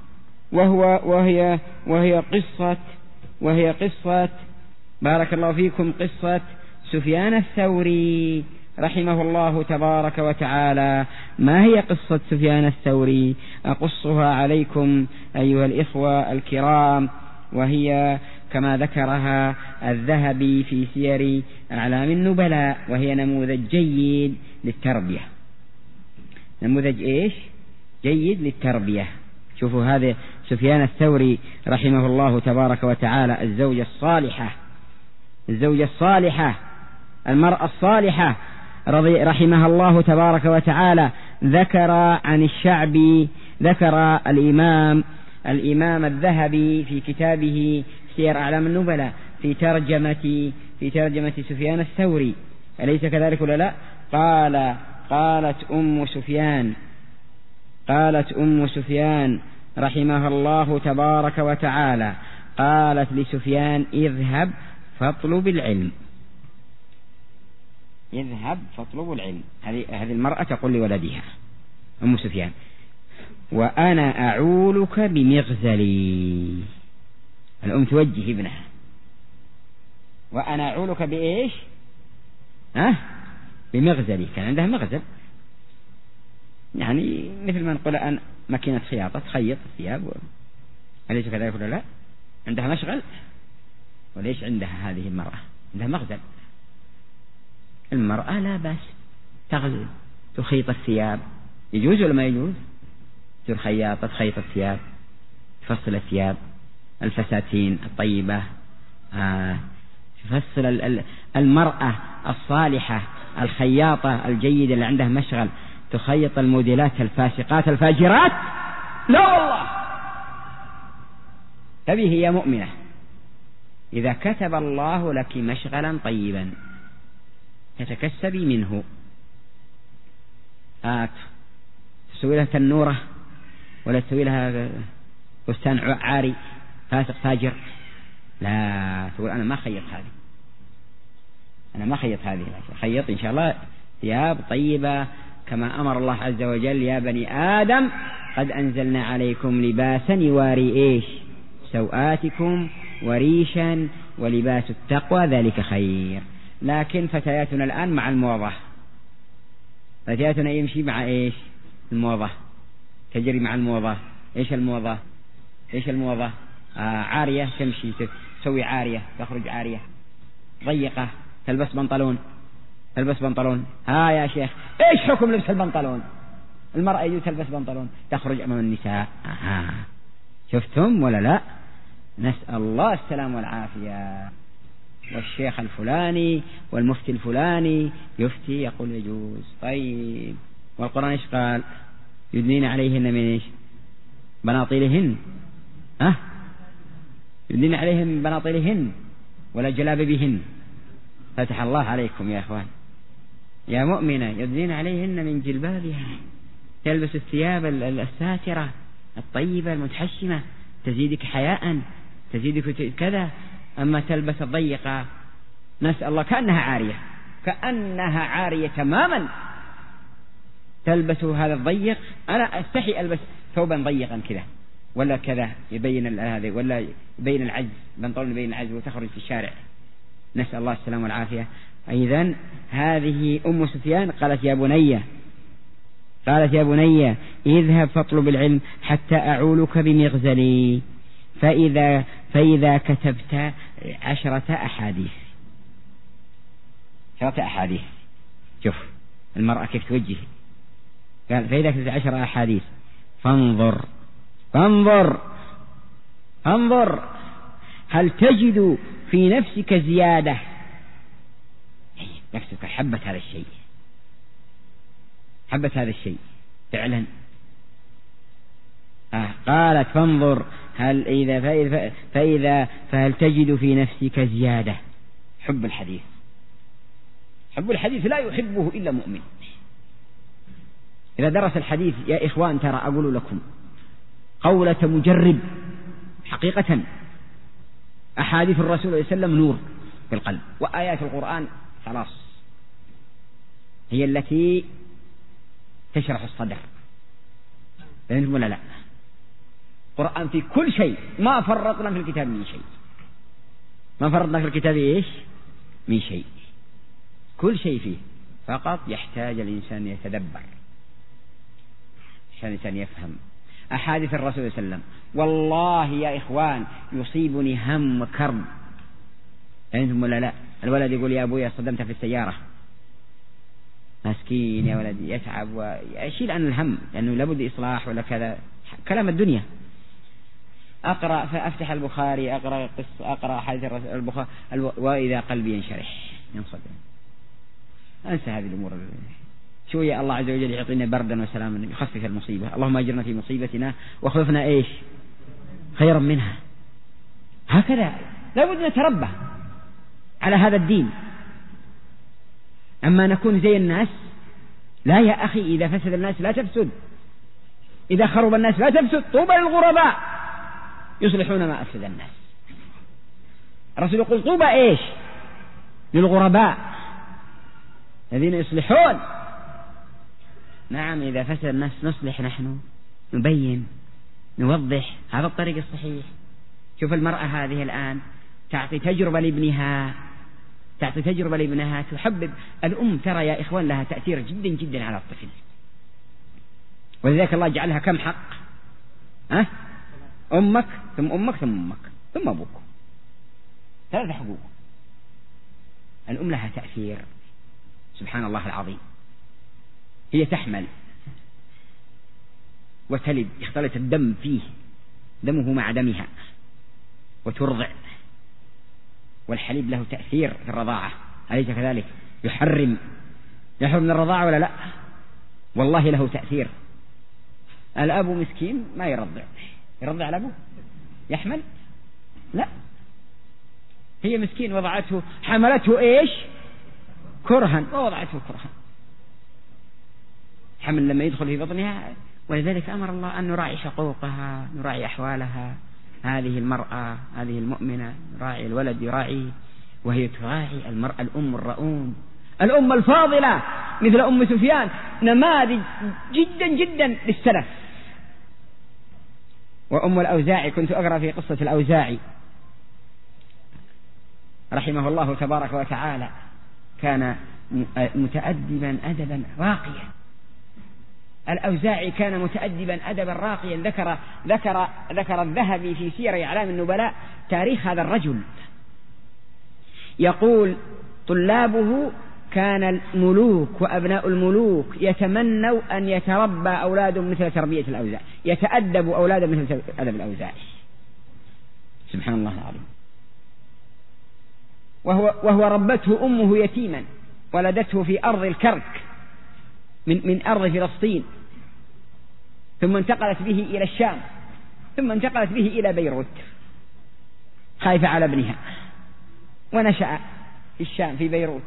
وهي قصة بارك الله فيكم، قصة سفيان الثوري رحمه الله تبارك وتعالى. ما هي قصة سفيان الثوري؟ أقصها عليكم أيها الإخوة الكرام، وهي كما ذكرها الذهبي في سير أعلام النبلاء، وهي نموذج جيد للتربية. نموذج إيش؟ جيد للتربية. شوفوا هذا سفيان الثوري رحمه الله تبارك وتعالى، الزوجة الصالحة، المرأة الصالحة رحمها الله تبارك وتعالى. ذكر عن الشعبي، ذكر الإمام الذهبي في كتابه سير أعلام النبلاء في ترجمة سفيان الثوري، أليس كذلك ولا لا؟ قالت أم سفيان رحمها الله تبارك وتعالى، قالت لسفيان: اذهب فاطلب العلم. هذه المرأة تقول لولدها أم سفيان: وأنا أعولك بمغزلي. الأم توجه ابنها: وأنا أعولك بإيش؟ بمغزلي. كان عندها مغزل، يعني مثل ما نقول الآن ماكينة خياطة تخيط الثياب، أليس كذلك ولا لا؟ عندها مشغل. وليش عندها هذه المرأة؟ عندها مغزل. المرأة لا بأس تغزل، تخيط الثياب، يجوز ولا ما يجوز؟ تصير خياطة تخيط الثياب، تفصل الثياب، الفساتين الطيبة، تفصل المرأة الصالحة الخياطة الجيدة اللي عندها مشغل تخيط الموديلات الفاسقات الفاجرات. لا والله. تبيه يا مؤمنة، إذا كتب الله لك مشغلا طيبا تتكسبي منه، تسوي لها تنورة ولا تسوي لها فستان عاري فاسق فاجر، لا، تقول أنا ما خيط هذه، خيط إن شاء الله ثياب طيبة كما أمر الله عز وجل: يا بني آدم قد أنزلنا عليكم لباسا يواري إيش؟ سوآتكم وريشا ولباس التقوى ذلك خير. لكن فتياتنا الآن مع الموضة، فتياتنا يمشي مع إيش؟ الموضة، تجري مع الموضة. إيش الموضة؟ عارية، تمشي تسوي عارية، تخرج عارية، ضيقة، تلبس بنطلون. يا شيخ إيش حكم لبس البنطلون؟ المرأة يجوز تلبس بنطلون تخرج أمام النساء. شفتم ولا لا؟ نسأل الله السلام والعافية. والشيخ الفلاني والمفتي الفلاني يفتي يقول يجوز. طيب، والقرآن إيش قال؟ يدنين عليهن من إيش؟ بناطيلهن. يدنين عليهن بناطيلهن ولا جلابيبهن. فتح الله عليكم يا أخوان. يا مؤمنة يدنين عليهن من جلبابها، تلبس الثياب الساترة الطيبة المتحشمة، تزيدك حياء، تزيدك كذا. أما تلبس الضيقة، نسأل الله، كأنها عارية تماما، تلبس هذا الضيق. أنا أستحي ألبس ثوبا ضيقا كذا ولا كذا يبين هذا، ولا يبين العجز، بنطلون يبين العجز وتخرج في الشارع. نسأل الله السلام والعافية. أيضا هذه أم سفيان قالت: يا بني اذهب فاطلب العلم حتى أعولك بمغزلي، فإذا كتبت 10 أحاديث. شوف المرأة كيف توجه. قال: فإذا كتبت 10 أحاديث فانظر هل تجد في نفسك زيادة. نفسك حبت هذا الشيء فعلا. قالت: فانظر فهل تجد في نفسك زيادة. حب الحديث لا يحبه إلا مؤمن. إذا درس الحديث يا إخوان، ترى أقول لكم قولة مجرب حقيقة. أحاديث الرسول صلى الله عليه وسلم نور، في القلب. وآيات القرآن خلاص هي التي تشرح الصدر، فهمتم ولا لا؟ القرآن في كل شيء، ما فرطنا في الكتاب من شيء، ما فرطنا في الكتاب إيش من شيء، كل شيء فيه، فقط يحتاج الإنسان يتدبر، عشان الإنسان يفهم أحاديث الرسول صلى الله عليه وسلم. والله يا إخوان يصيبني هم وكرب، فهمتم ولا لا؟ الولد يقول يا أبوي صدمت في السيارة، مسكين يا ولدي، يتعب ويشيل عن الهم لأنه لابد إصلاح ولا كذا، كلام الدنيا. أقرأ فأفتح البخاري، أقرأ قصة، أقرأ حديث البخاري، وإذا قلبي ينشرح ينصدم، أنسى هذه الأمور. شوية الله عز وجل يعطينا بردا وسلاما يخفف المصيبة. اللهم أجرنا في مصيبتنا واخلفنا إيش خيرا منها. هكذا لابد نتربى على هذا الدين. أما نكون زي الناس، لا يا أخي، إذا فسد الناس لا تفسد، إذا خرب الناس لا تفسد. طوبى للغرباء يصلحون ما أفسد الناس. الرسول يقول طوبى إيش للغرباء الذين يصلحون. نعم، إذا فسد الناس نصلح، نحن نبين نوضح، هذا الطريق الصحيح. شوف المرأة هذه الآن تعطي تجربة لابنها، تحبب الأم، ترى يا إخوان لها تأثير جدا جدا على الطفل. ولذلك الله جعلها كم حق؟ أمك ثم أمك ثم أمك ثم أبوك، 3 حقوق. الأم لها تأثير سبحان الله العظيم. هي تحمل وتلد، يختلط الدم فيه، دمه مع دمها، وترضع، والحليب له تأثير في الرضاعة، أليس كذلك؟ يحرم من الرضاعة ولا لا؟ والله له تأثير. الأب مسكين ما يرضع الأب يحمل؟ لا، هي مسكين وضعته، حملته إيش كرها ووضعته كرها، حمل لما يدخل في بطنها. ولذلك أمر الله أن نراعي حقوقها، نراعي أحوالها. هذه المرأة، هذه المؤمنة، نراعي الولد يراعي، وهي تراعي المرأة الأم الرؤوم، الأم الفاضلة مثل أم سفيان، نماذج جدا جدا للسلف. وأم الأوزاعي، كنت أقرأ في قصة الأوزاعي رحمه الله تبارك وتعالى، كان متأدبا أدبا راقيا. الأوزاعي كان متأدبا أدبا راقيا. ذكر الذهبي في سير أعلام النبلاء تاريخ هذا الرجل، يقول طلابه كان الملوك وأبناء الملوك يتمنوا أن يتربى أولادهم مثل تربية الأوزاعي، يتأدب أولادهم مثل أدب الأوزاعي. سبحان الله العظيم. وهو ربته أمه يتيما، ولدته في أرض الكرك من أرض فلسطين، ثم انتقلت به إلى الشام، ثم انتقلت به إلى بيروت خايفة على ابنها، ونشأ في الشام في بيروت.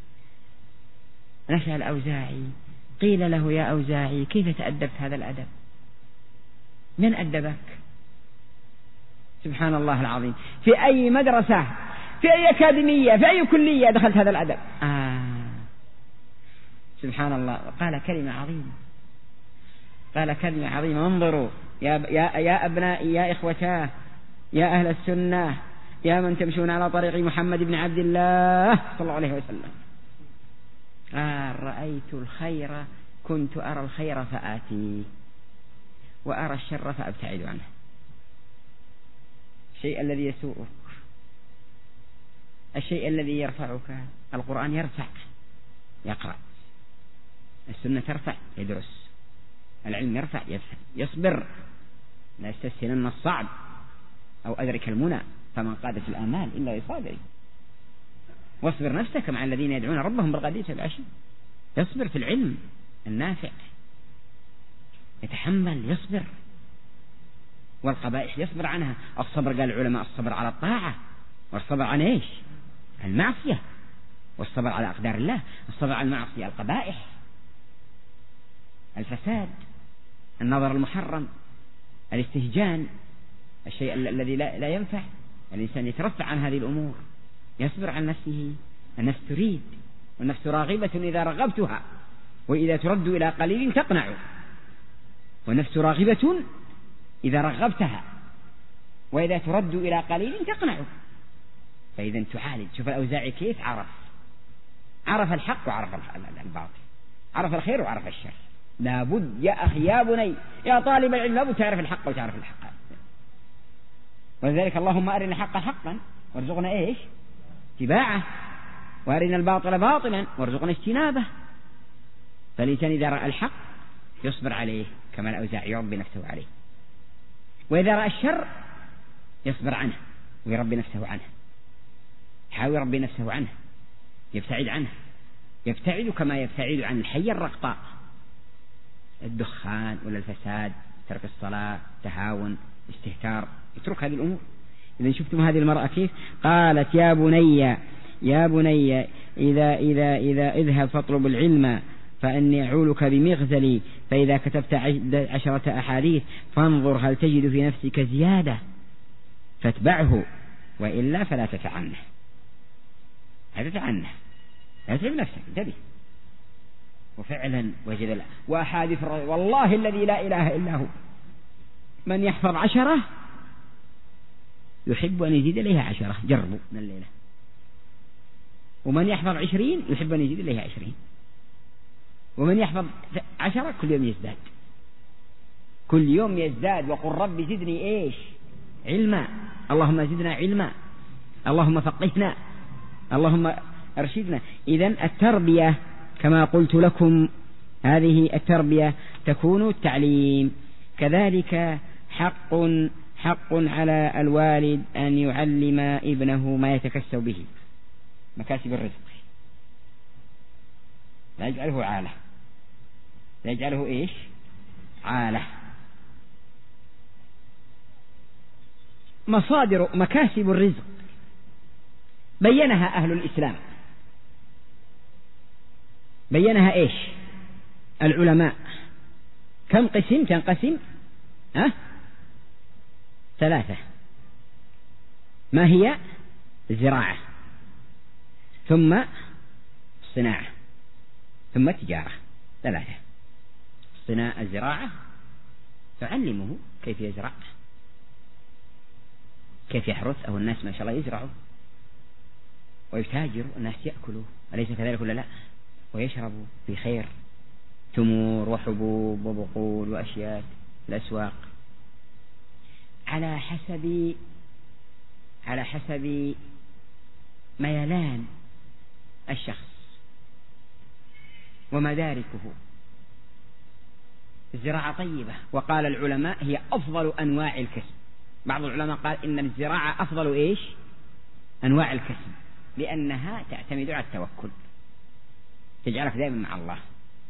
نشأ الأوزاعي، قيل له يا أوزاعي كيف تأدبت هذا الأدب؟ من أدبك؟ سبحان الله العظيم. في أي مدرسة، في أي أكاديمية، في أي كلية دخلت هذا الأدب؟ سبحان الله. قال كلمة عظيمة، انظروا يا أبنائي، يا إخوتاه، يا أهل السنة، يا من تمشون على طريق محمد بن عبد الله صلى الله عليه وسلم. قال رأيت الخير كنت أرى الخير فآتي، وأرى الشر فأبتعد عنه. الشيء الذي يسوءك، الشيء الذي يرفعك. القرآن يرفع يقرأ، السنة ترفع يدرس، العلم يرفع يفهم، يصبر، لا يستسهلن الصعب أو أدرك المنى، فمن قادت الآمال إلا يصادري. واصبر نفسك مع الذين يدعون ربهم بالغداة والعشي. يصبر في العلم النافع، يتحمل، يصبر، والقبائح يصبر عنها. الصبر قال العلماء الصبر على الطاعة، والصبر عن إيش؟ المعصية، والصبر على أقدار الله. الصبر على المعصية القبائح، الفساد، النظر المحرم، الاستهجان، الشيء الذي لا ينفع. الإنسان يترفع عن هذه الأمور، يصبر عن نفسه. النفس تريد، والنفس راغبة إذا رغبتها، وإذا ترد إلى قليل تقنع، والنفس راغبة إذا رغبتها، وإذا ترد إلى قليل تقنع. فإذا تعالج. شوف الأوزاعي كيف عرف الحق وعرف الباطل، عرف الخير وعرف الشر. لابد يا أخي يا بني يا طالب العلم لابد تعرف الحق وتعرف الحق. ولذلك اللهم أرنا الحق حقا وارزقنا إيش اتباعه، وأرنا الباطل باطلا وارزقنا اجتنابه. فالإنسان إذا رأى الحق يصبر عليه كما الأوزاعي يربي نفسه عليه، وإذا رأى الشر يصبر عنه ويربي نفسه عنه، يحاول يربي نفسه عنه، يبتعد عنه، يبتعد كما يبتعد عن الحية الرقطاء، الدخان ولا الفساد، ترك الصلاة، تهاون، استهتار، يترك هذه الأمور. إذا شفتم هذه المرأة كيف قالت يا بني إذا اذهب فاطلب العلم فإني أعولك بمغزلي، فإذا كتبت 10 أحاديث فانظر هل تجد في نفسك زيادة فاتبعه، وإلا فلا تتعنه. لا تتعنه، لا تتعب نفسك، انتبه. وفعلا وجد وأحاديث والله الذي لا إله إلا هو من يحفظ 10 يحب أن يزيد إليها 10. جربوا من الليلة. ومن يحفظ 20 يحب أن يزيد إليها 20. ومن يحفظ 10 كل يوم يزداد، كل يوم يزداد. وقل رب زدني إيش علما، اللهم زدنا علما، اللهم فقهنا، اللهم أرشدنا. إذن التربية كما قلت لكم هذه التربية تكون التعليم. كذلك حق على الوالد أن يعلم ابنه ما يتكسب به، مكاسب الرزق، لا يجعله عالة، لا يجعله إيش عالة. مصادر مكاسب الرزق بينها أهل الإسلام، بينها إيش العلماء. كم قسم تنقسم؟ 3. ما هي؟ الزراعة، ثم الصناعة، ثم التجارة. 3. الزراعة تعلمه كيف يزرع، كيف يحرث، أو الناس ما شاء الله يزرعوا ويتاجر، الناس يأكلوا، أليس كذلك ولا لا؟ ويشربوا في خير، تمور وحبوب وبقول وأشياء الأسواق، على حسب ميلان الشخص ومداركه. الزراعة طيبة، وقال العلماء هي أفضل أنواع الكسب. بعض العلماء قال إن الزراعة أفضل إيش أنواع الكسب، لأنها تعتمد على التوكل، تجعلك دائما مع الله.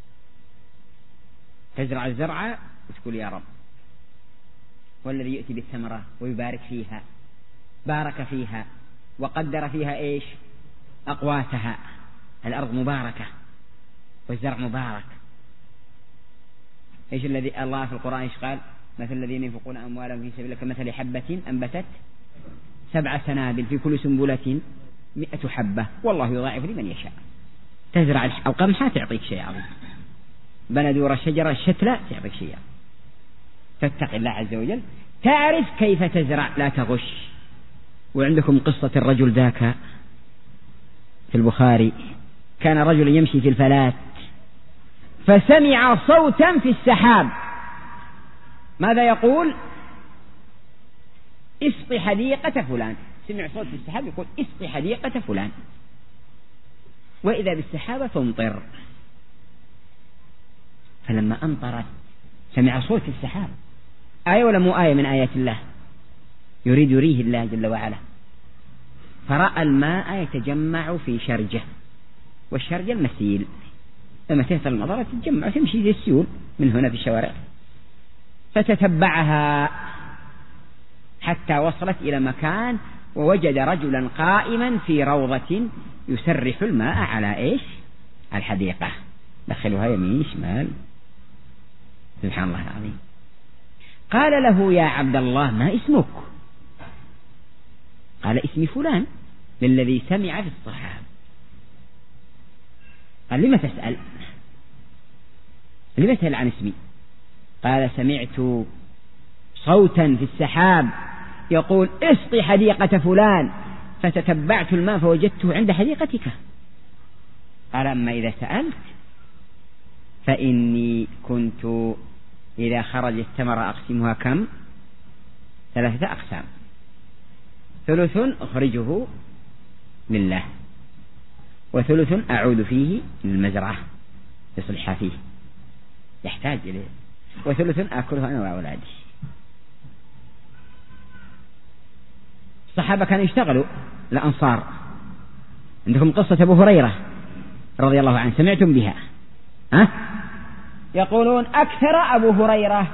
تزرع الزرعة وتقول يا رب، والذي يأتي بالثمرة ويبارك فيها، بارك فيها وقدر فيها إيش أقواتها. الأرض مباركة والزرع مبارك. إيش الذي الله في القرآن إيش قال؟ مثل الذين ينفقون أموالهم في سبيل الله كمثل حبة أنبتت 7 سنابل في كل سنبلة 100 حبة والله يضاعف لمن يشاء. تزرع القمحة تعطيك شيء عظيم، بندور الشجرة الشتلة تعطيك شيء. تتقي الله عز وجل، تعرف كيف تزرع، لا تغش. وعندكم قصة الرجل ذاك في البخاري، كان رجل يمشي في الفلاة فسمع صوتا في السحاب، ماذا يقول؟ اسقي حديقة فلان. سمع صوت في السحاب يقول اسقي حديقة فلان، وإذا بالسحابة تمطر. فلما أمطرت سمع صوت في السحاب، آية ولا مو آية من آيات الله؟ يريه الله جل وعلا. فرأى الماء يتجمع في شرجة، والشرجة المسيل، لما تحصل المطر تتجمع تمشي زي السيول من هنا في الشوارع. فتتبعها حتى وصلت إلى مكان ووجد رجلا قائما في روضة يسرح الماء على إيش؟ الحديقة، دخلوها يمين شمال. سبحان الله العظيم. قال له يا عبد الله ما اسمك؟ قال اسمي فلان. للذي سمع في الصحابة. قال لما تسأل؟ لما تسأل عن اسمي؟ قال سمعت صوتا في السحاب يقول اسقي حديقة فلان، فتتبعت الماء فوجدته عند حديقتك. قال أما إذا سألت فإني كنت إذا خرج الثمرة أقسمها كم؟ 3 أقسام، ثلث أخرجه لله، وثلث أعود فيه للمزرعة يصلح فيه يحتاج إليه، وثلث أكله أنا وأولادي. الصحابة كانوا يشتغلوا، الأنصار. عندكم قصة أبو هريرة رضي الله عنه، سمعتم بها؟ يقولون أكثر أبو هريرة،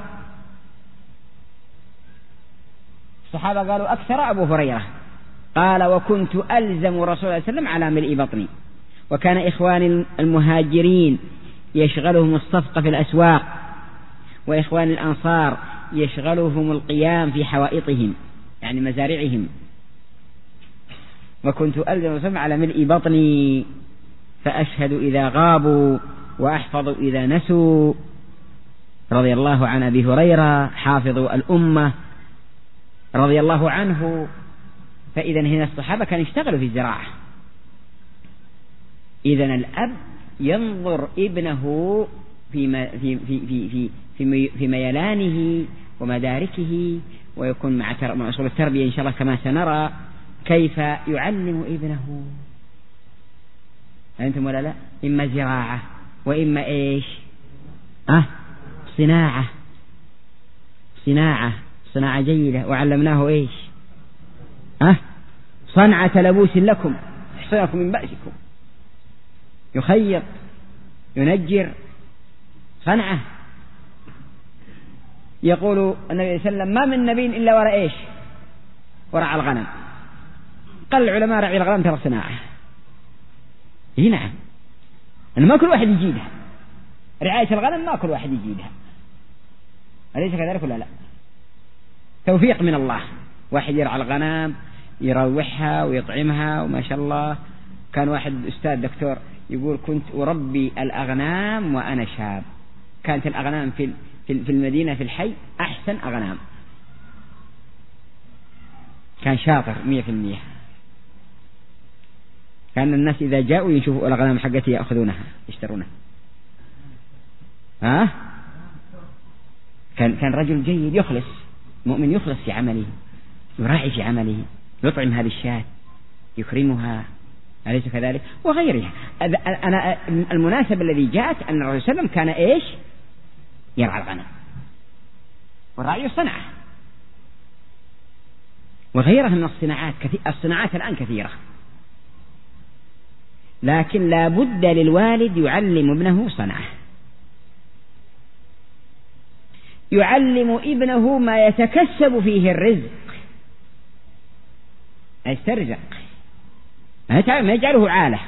الصحابة قالوا أكثر أبو هريرة. قال وكنت ألزم رسول الله صلى الله عليه وسلم على ملء بطني، وكان إخوان المهاجرين يشغلهم الصفقة في الأسواق، وإخوان الأنصار يشغلهم القيام في حوائطهم يعني مزارعهم. وكنت ألزم رسول على ملء بطني، فأشهد إذا غابوا وأحفظ إذا نسوا. رضي الله عن أبي هريرة حافظ الأمة رضي الله عنه. فإذا هنا الصحابة كانوا يشتغلوا في الزراعة. إذن الأب ينظر ابنه في ميلانه ومداركه، ويكون مع أصول التربية إن شاء الله كما سنرى كيف يعلم ابنه. أنتم ولا لا؟ إما زراعة وإما إيش؟ صناعة جيدة. وعلمناه إيش؟ صنعة لبوس لكم يحصنكم من بأسكم. يخيط، ينجر، صنعة. يقول النبي صلى الله عليه وسلم ما من نبي إلا وراء إيش؟ ورع الغنم. قال العلماء رعي الغنم ترى صناعة. نعم، أن ما كل واحد يجيدها. رعاية الغنم ما كل واحد يجيدها، أليس كذلك ولا لا؟ توفيق من الله. واحد يرعى الغنم يروحها ويطعمها وما شاء الله. كان واحد أستاذ دكتور يقول كنت أربي الأغنام وأنا شاب. كانت الأغنام في المدينة في الحي أحسن أغنام. كان شاطر 100%. كان الناس إذا جاءوا يشوفوا الأغنام حقتي يأخذونها يشترونها. كان رجل جيد يخلص، مؤمن يخلص في عمله، يراعي في عمله، يطعم هذه الشاة، يكرمها، أليس كذلك؟ وغيرها. أنا المناسبة الذي جاءت أن الرسول صلى الله عليه وسلم كان إيش؟ يرعى الغنم والرعي الصنعة وغيرها من الصناعات. الصناعات الآن كثيرة، لكن لا بد للوالد يعلم ابنه صنعة، يعلم ابنه ما يتكسب فيه الرزق، يسترزق، ما يجعله عالة.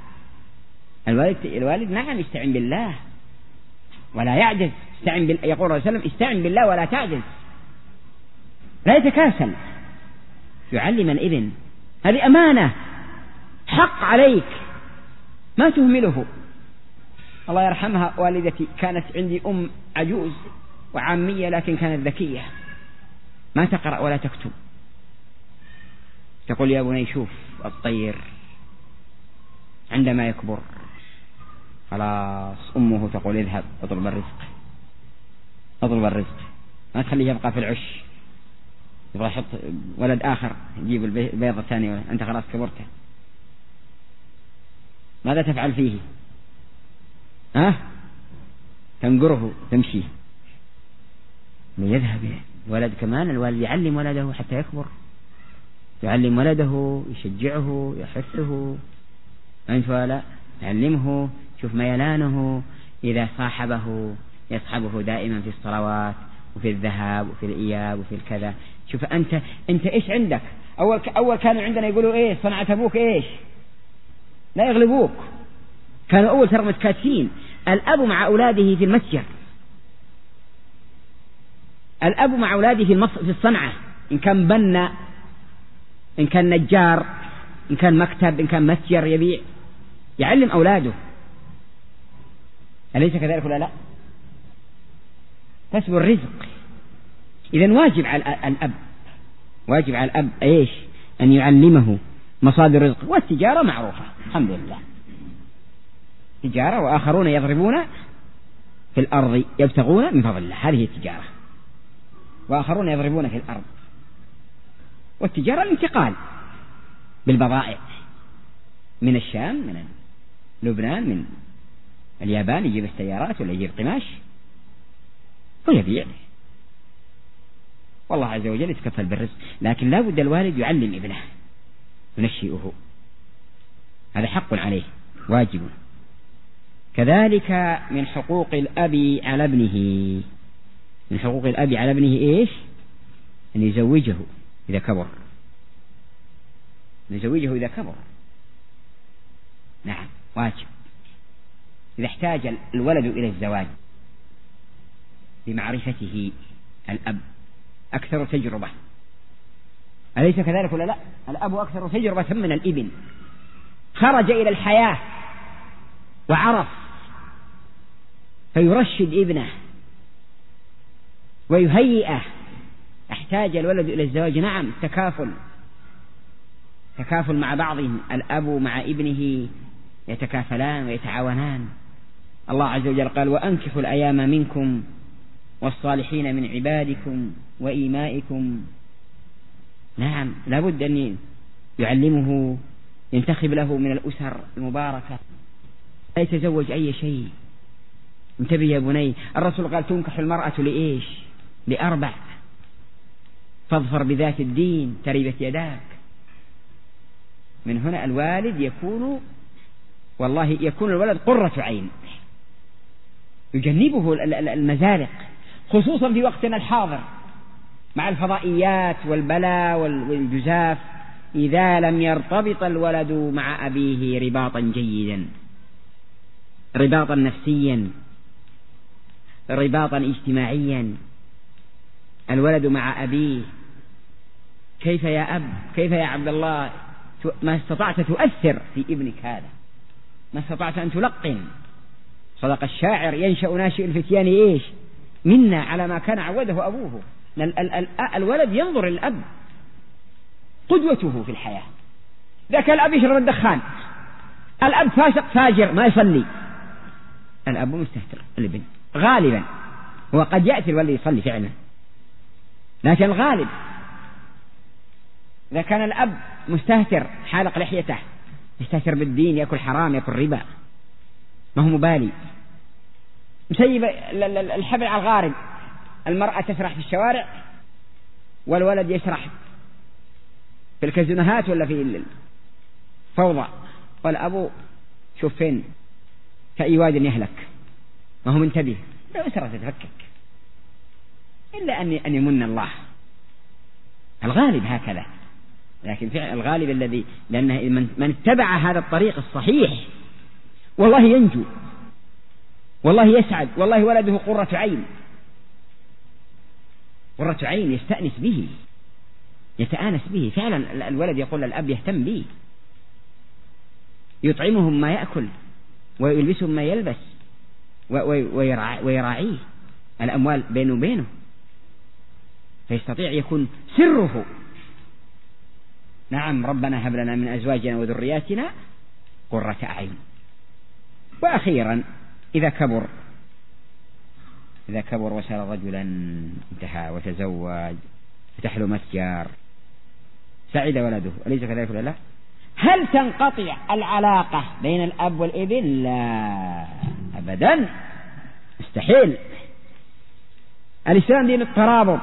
الوالد نعم يستعن بالله ولا يعجز. يقول الرسول صلى الله عليه وسلم استعن بالله ولا تعجز، لا يتكاسل. يعلم الابن، هذه أمانة، حق عليك، ما تهمله. الله يرحمها والدتي، كانت عندي أم عجوز وعامية لكن كانت ذكية، ما تقرأ ولا تكتب. تقول يا بني شوف الطير عندما يكبر خلاص أمه تقول اذهب اطلب الرزق، ما تخليه يبقى في العش يبغى يحط ولد آخر يجيب البيضة الثانية، أنت خلاص كبرته. ماذا تفعل فيه؟ تنقره تمشي ليذهب. ولد كمان الوالد يعلم ولده حتى يكبر، يعلم ولده، يشجعه، يحثه. أنت ولا يعلمه، شوف ميلانه. إذا صاحبه يصحبه دائما في الصلوات وفي الذهاب وفي الإياب وفي الكذا. شوف أنت إيش عندك؟ أول كانوا عندنا يقولوا إيه صنعة أبوك إيش؟ لا يغلبوك. كانوا أول ترى متكاتفين. الأب مع أولاده في المتجر، الأب مع أولاده في الصنعة، إن كان بنا، إن كان نجار، إن كان مكتب، إن كان متجر يبيع، يعلم أولاده. أليس كذلك ولا لا؟ كسب الرزق. إذن واجب على الأب، واجب على الأب إيش؟ أن يعلمه مصادر الرزق. والتجارة معروفة الحمد لله، تجارة، وآخرون يضربون في الأرض يبتغون من فضل الله، هذه التجارة. وآخرون يضربون في الأرض. والتجارة الانتقال بالبضائع من الشام، من لبنان، من اليابان، يجيب السيارات ولا يجيب قماش ويبيع، والله عز وجل يتكفل بالرزق. لكن لا بد الوالد يعلم ابنه، ينشئه، هذا حق عليه واجب. كذلك من حقوق الأب على ابنه، من حقوق الأب على ابنه إيش؟ أن يزوجه إذا كبر، أن يزوجه إذا كبر، نعم واجب. إذا احتاج الولد إلى الزواج بمعرفته الأب أكثر تجربة، أليس كذلك ولا لا؟ الأب أكثر تجربة من الابن، خرج إلى الحياة وعرف، فيرشد ابنه ويهيئه. احتاج الولد إلى الزواج، نعم تكافل مع بعضهم، الأب مع ابنه يتكافلان ويتعاونان. الله عز وجل قال: وأنكحوا الأيام منكم والصالحين من عبادكم وإيمائكم. نعم لا بد أن يعلمه، ينتخب له من الأسر المباركة، لا يتزوج أي شيء. انتبه يا بني، الرسول قال: تنكح المرأة لإيش؟ ل4، فاظفر بذات الدين تربت يداك. من هنا الوالد يكون الولد قرة عين، يجنبه المزالق، خصوصا في وقتنا الحاضر مع الفضائيات والبلاء والجزاف. إذا لم يرتبط الولد مع أبيه رباطا جيدا، رباطا نفسيا، رباطا اجتماعيا، الولد مع أبيه، كيف يا أب، كيف يا عبد الله ما استطعت تؤثر في ابنك هذا، ما استطعت أن تلقن. صدق الشاعر: ينشأ ناشئ الفتيان إيش منا على ما كان عوده أبوه. الولد ينظر للأب قدوته في الحياة. ذاك الأب يشرب الدخان، الأب فاسق فاجر ما يصلي، الأب مستهتر الابن غالبا. وقد يأتي الولد يصلي فعلا، لكن الغالب إذا كان الأب مستهتر حالق لحيته، يستهتر بالدين، يأكل حرام، يأكل ربا، ما هو مبالي، مسيب الحبل على الغارب. المرأة تسرح في الشوارع والولد يسرح في الكازينوهات ولا في الفوضى، والأبو شوف فين، كأي واد يهلك، ما هو منتبه، لا أسرة تتفكك إلا أن يمن الله. الغالب هكذا، لكن فعلا الغالب الذي، لأنه من اتبع هذا الطريق الصحيح والله ينجو، والله يسعد، والله ولده قرة عين، قرة عين، يستأنس به، يتآنس به. فعلا الولد يقول الأب يهتم به، يطعمهم ما يأكل ويلبسهم ما يلبس ويراعيه، الأموال بينه وبينه، فيستطيع يكون سره. نعم ربنا هب لنا من أزواجنا وذرياتنا قرة أعين. وأخيرا إذا كبر وصار رجلا انتهى وتزوج فتح له متجر، سعد ولده، أليس كذلك ولا لا؟ هل تنقطع العلاقة بين الأب والابن؟ لا أبدا، مستحيل. الإسلام دين الترابط،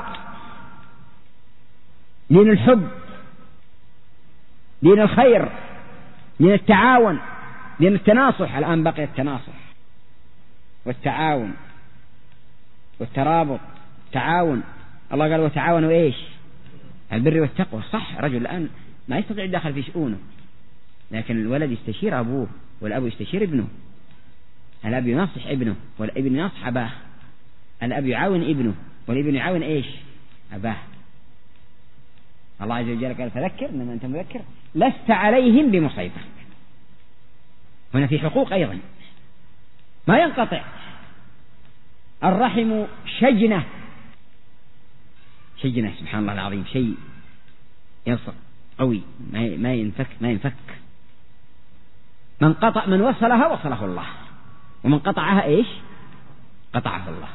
دين الحب، دين الخير، دين التعاون، دين التناصح. الآن بقي التناصح والتعاون والترابط. تعاون، الله قال: وتعاونوا إيش؟ البر والتقوى. صح، رجل الآن ما يستطيع الدخل في شؤونه، لكن الولد يستشير أبوه والأب يستشير ابنه، الأب يناصح ابنه والابن يناصح أباه، الأب يعاون ابنه والابن يعاون إيش؟ أباه. الله عز وجل قال فذكر إنما أنت مذكر لست عليهم بمسيطر. هنا في حقوق أيضا ما ينقطع. الرحم شجنة سبحان الله العظيم، شيء يلصق قوي ما ينفك. من وصلها وصله الله، ومن قطعها إيش؟ قطعه الله.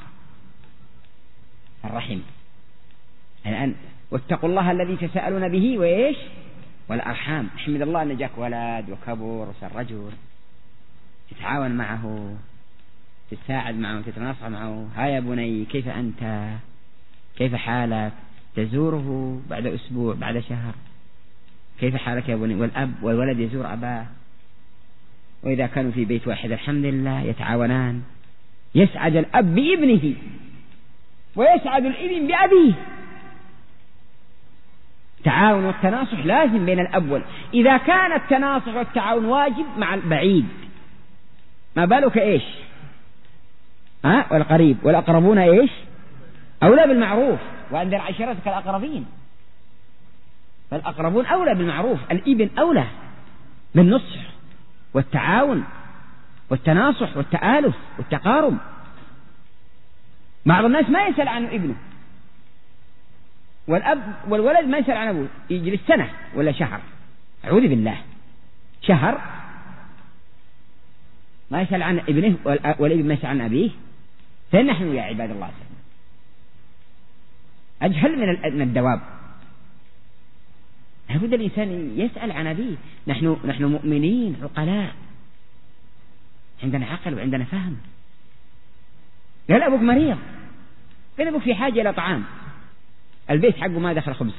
الرحم الآن واتقوا الله الذي تساءلون به وإيش؟ والأرحام. احمد الله أن جاك ولد وكبر وصار رجل، تتعاون معه، تتساعد معه، تتناصح معه. ها يا بني كيف أنت؟ كيف حالك؟ تزوره بعد أسبوع بعد شهر، كيف حالك يا بني؟ والأب والولد يزور أباه، وإذا كانوا في بيت واحد الحمد لله يتعاونان. يسعد الأب بابنه ويسعد الابن بأبيه. التعاون والتناصح لازم بين الأب إذا كان التناصح والتعاون واجب مع البعيد، ما بالك إيش؟ والقريب والأقربون إيش؟ أولى بالمعروف، وأنذر عشيرتك الأقربين. فالأقربون أولى بالمعروف، الابن أولى بالنصح والتعاون والتناصح والتآلف والتقارب. بعض الناس ما يسأل عن ابنه، والأب والولد ما يسأل عن أبوه، يجلس سنة ولا شهر، أعوذ بالله، شهر ما يسأل عن ابنه والابن ما يسأل عن أبيه. فنحن يا عباد الله أجهل من الدواب. لابد الإنسان يسأل عن أبيه. نحن مؤمنين عقلاء، عندنا عقل وعندنا فهم. قال أبوك مريض، قال أبوك في حاجة إلى طعام، البيت حقه ما دخل خبز،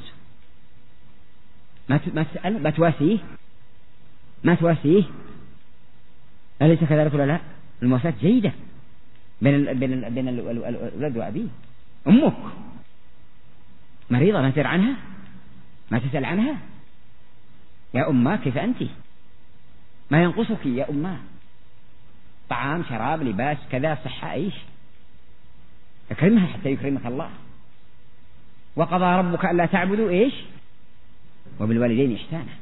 ما تسأل، ما تواسيه. أليس كذلك ولا لا؟ المواساة جيدة بين الولد وأبيه. أمك مريضة ما تدري عنها، ما تسأل عنها. يا أماه كيف أنت؟ ما ينقصك يا أماه؟ طعام شراب لباس كذا صحة إيش؟ اكرمها حتى يكرمك الله. وقضى ربك ألا تعبدوا إيش؟ وبالوالدين إحسانا.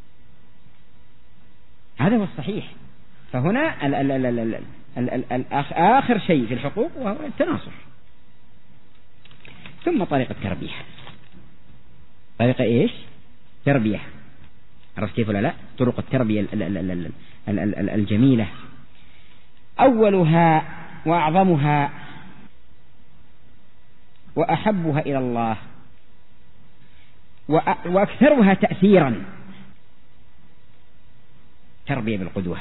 هذا هو الصحيح. فهنا آخر شيء في الحقوق وهو التناصح. ثم طريقة التربية. طريقة إيش؟ تربية. عرفت كيف ولا لا؟ طرق التربية الجميلة. أولها وأعظمها وأحبها إلى الله وأكثرها تأثيرا تربية بالقدوة.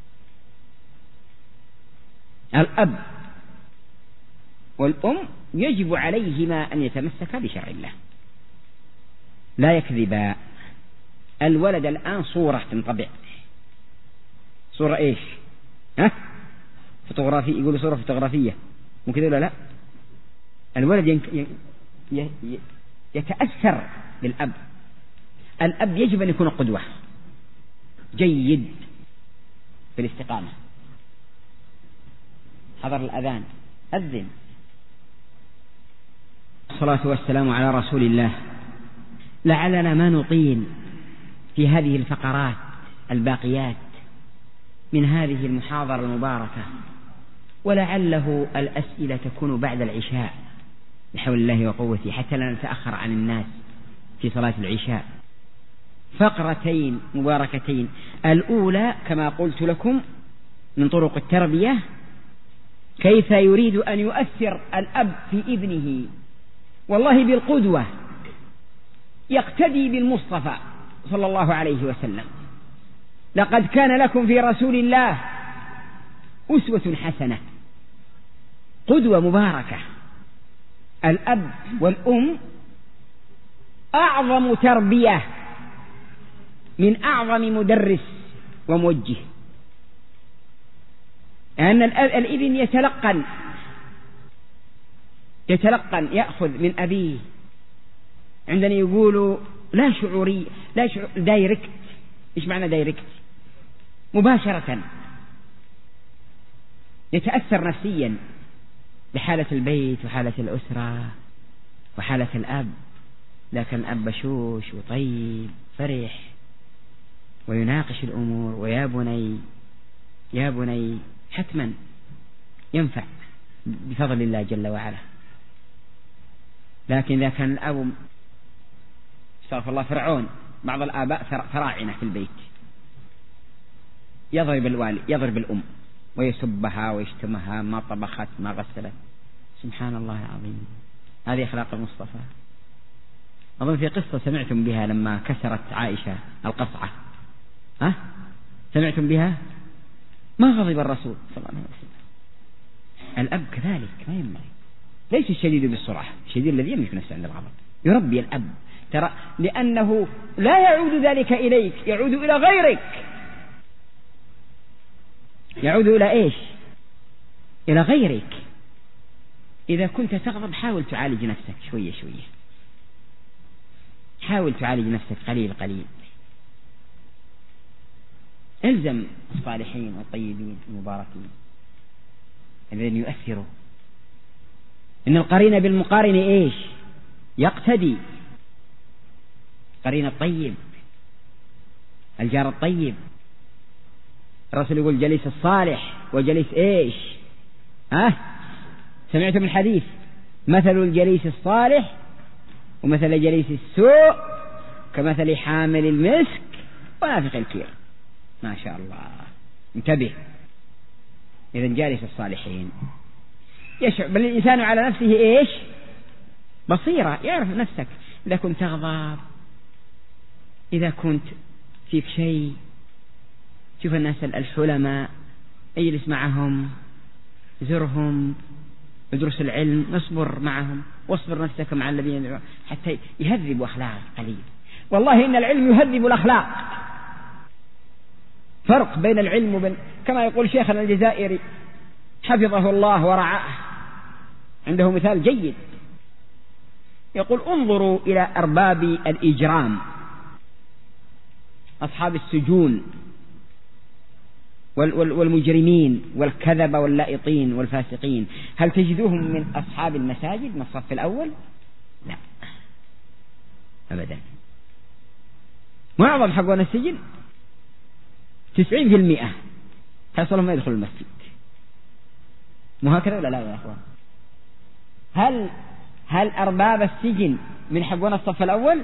الأب والأم يجب عليهما أن يتمسكا بشرع الله، لا يكذبا. الولد الآن صورة تنطبع، صورة إيش؟ فوتوغرافي، يقولوا صورة فوتوغرافية، ممكن ولا لا؟ الولد يتأثر بالأب. الأب يجب أن يكون قدوة جيد في الاستقامة. حضر الأذان، أذن. الصلاة والسلام على رسول الله. لعلنا ما نطيل في هذه الفقرات الباقيات من هذه المحاضرة المباركة، ولعله الأسئلة تكون بعد العشاء بحول الله وقوته، حتى لا نتأخر عن الناس في صلاة العشاء. فقرتين مباركتين. الأولى كما قلت لكم من طرق التربية، كيف يريد أن يؤثر الأب في ابنه، والله بالقدوة، يقتدي بالمصطفى صلى الله عليه وسلم. لقد كان لكم في رسول الله أسوة حسنة، قدوة مباركة. الأب والأم أعظم تربية من أعظم مدرس وموجه. لأن الابن يتلقن يأخذ من أبيه. عندنا يقولوا لا شعوري، دايركت. إيش معنى دايركت؟ مباشرة يتأثر نفسيا بحالة البيت وحالة الأسرة وحالة الأب. لكن الأب بشوش وطيب فرح ويناقش الأمور، ويا بني يا بني حتما ينفع بفضل الله جل وعلا. لكن إذا كان الأب استغفر الله فرعون، بعض الآباء فراعنة في البيت، يضرب الوالد يضرب الأم ويسبها ويشتمها، ما طبخت ما غسلت. سبحان الله العظيم، هذه أخلاق المصطفى. أظن في قصة سمعتم بها لما كسرت عائشة القصعة، سمعتم بها؟ ما غضب الرسول صلى الله عليه وسلم. الأب كذلك ما ينبغي، ليس الشديد بالسرعة، الشديد الذي يملك نفسه عند الغضب. يربي الأب ترى، لأنه لا يعود ذلك إليك، يعود إلى غيرك. يعود إلى إيش؟ إلى غيرك. إذا كنت تغضب حاول تعالج نفسك شوية شوية، حاول تعالج نفسك قليل قليل. الزم الصالحين والطيبين المباركين الذين يؤثروا. إن القرين بالمقارن إيش؟ يقتدي. قرين الطيب، الجار الطيب. الرسول يقول جليس الصالح وجليس إيش؟ سمعتم الحديث؟ مثل الجليس الصالح ومثل جليس السوء كمثل حامل المسك ونافخ الكير. ما شاء الله، انتبه. إذا جالس الصالحين يشعر، بل الإنسان على نفسه إيش؟ بصيرة، يعرف نفسك. إذا كنت تغضب، إذا كنت فيك شيء، شوف الناس الحلماء، اجلس معهم، زرهم، ادرس العلم، اصبر معهم، واصبر نفسك مع الذين حتى يهذبوا أخلاق قليل. والله إن العلم يهذب الأخلاق. فرق بين العلم وبين، كما يقول شيخنا الجزائري حفظه الله ورعاه، عنده مثال جيد، يقول انظروا إلى أرباب الإجرام، أصحاب السجون والمجرمين والكذبة واللائطين والفاسقين، هل تجدوهم من أصحاب المساجد من الصف الأول؟ لا أبدا. معظم حقون السجن 90% حصلهم ما يدخلوا المسجد. مو هكذا ولا لا يا أخوان؟ هل أرباب السجن من حقون الصف الأول؟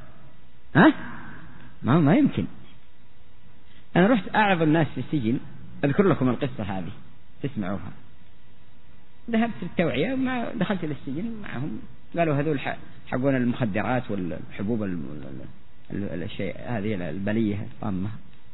ما يمكن. أنا رحت أعظ الناس في السجن، أذكر لكم القصة هذه تسمعوها. ذهبت التوعية، ما دخلت إلى السجن معهم، قالوا هذول حقون المخدرات والحبوب الشيء هذه البلية الطامة.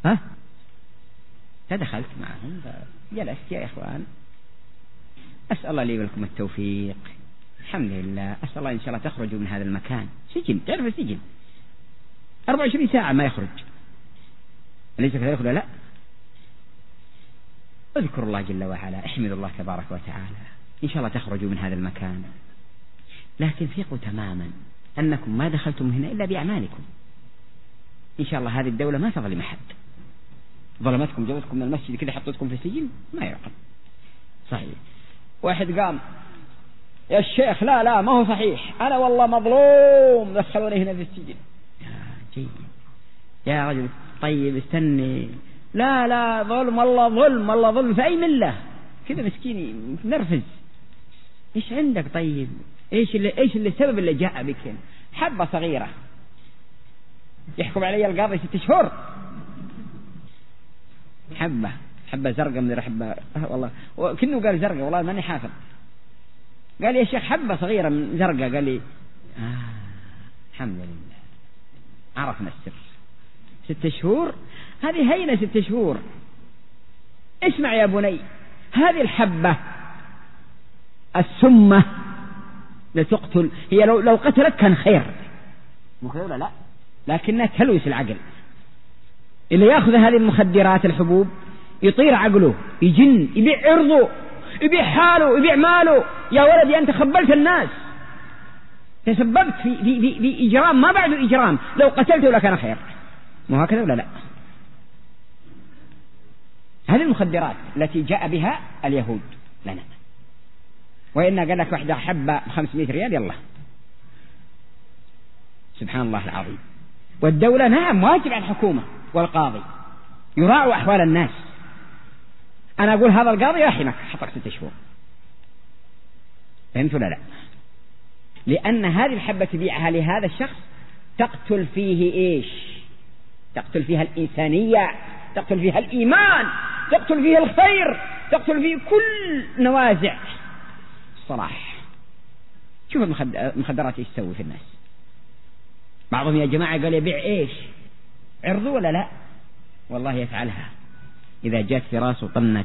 فدخلت معهم، جلست يا إخوان، أسأل الله لي ولكم التوفيق. الحمد لله، أسأل الله إن شاء الله تخرجوا من هذا المكان. سجن، تعرف السجن 24 ساعة ما يخرج، أليس كذلك ولا لا؟ اذكروا الله جل وعلا، احمدوا الله تبارك وتعالى، إن شاء الله تخرجوا من هذا المكان. لكن ثقوا تماما أنكم ما دخلتم هنا إلا بأعمالكم. إن شاء الله هذه الدولة ما تظلم أحد. ظلمتكم جوزكم من المسجد كذا حطتكم في السجن، ما يعقل. صحيح. واحد قام يا الشيخ لا ما هو صحيح، أنا والله مظلوم دخلوني هنا في السجن. جيد يا رجل طيب استني، لا ظلم والله ظلم في أي ملة كذا مسكين نرفز. إيش عندك طيب؟ إيش اللي السبب اللي جاء بك هنا؟ حبة صغيرة يحكم علي القاضي 6 شهور، حبة زرقاء من حبة والله، وكنه قال زرقاء والله ماني حافظ. قال يا شيخ حبة صغيرة من زرقاء، قال لي الحمد لله عرفنا السر. 6 شهور هذه هينة، 6 شهور. اسمع يا بني، هذه الحبة السمة لتقتل، هي لو قتلت كان خير، ولا لا؟ لكنها تلوث العقل. اللي يأخذ هذه المخدرات الحبوب يطير عقله، يجن، يبيع عرضه، يبيع حاله، يبيع ماله. يا ولدي أنت خبلت الناس، تسببت في إجرام ما بعد إجرام، لو قتلته لكان خير. مو هكذا ولا لا؟ هذه المخدرات التي جاء بها اليهود لنا، وإن قال لك واحدة حبة 500 ريال، يلا سبحان الله العظيم. والدولة نعم واجب على الحكومة والقاضي يراعوا أحوال الناس. أنا أقول هذا القاضي يا أخي حطك 6 شهور، فهمت ولا لا؟ لأن هذه الحبة تبيعها لهذا الشخص تقتل فيه إيش؟ تقتل فيها الإنسانية، تقتل فيها الإيمان، تقتل فيها الخير، تقتل فيه كل نوازع الصلاح. شوف المخدرات ايش تسوي في الناس. بعضهم يا جماعة قال يبيع ايش؟ عرضه ولا لا؟ والله يفعلها إذا جات في راسه طنت.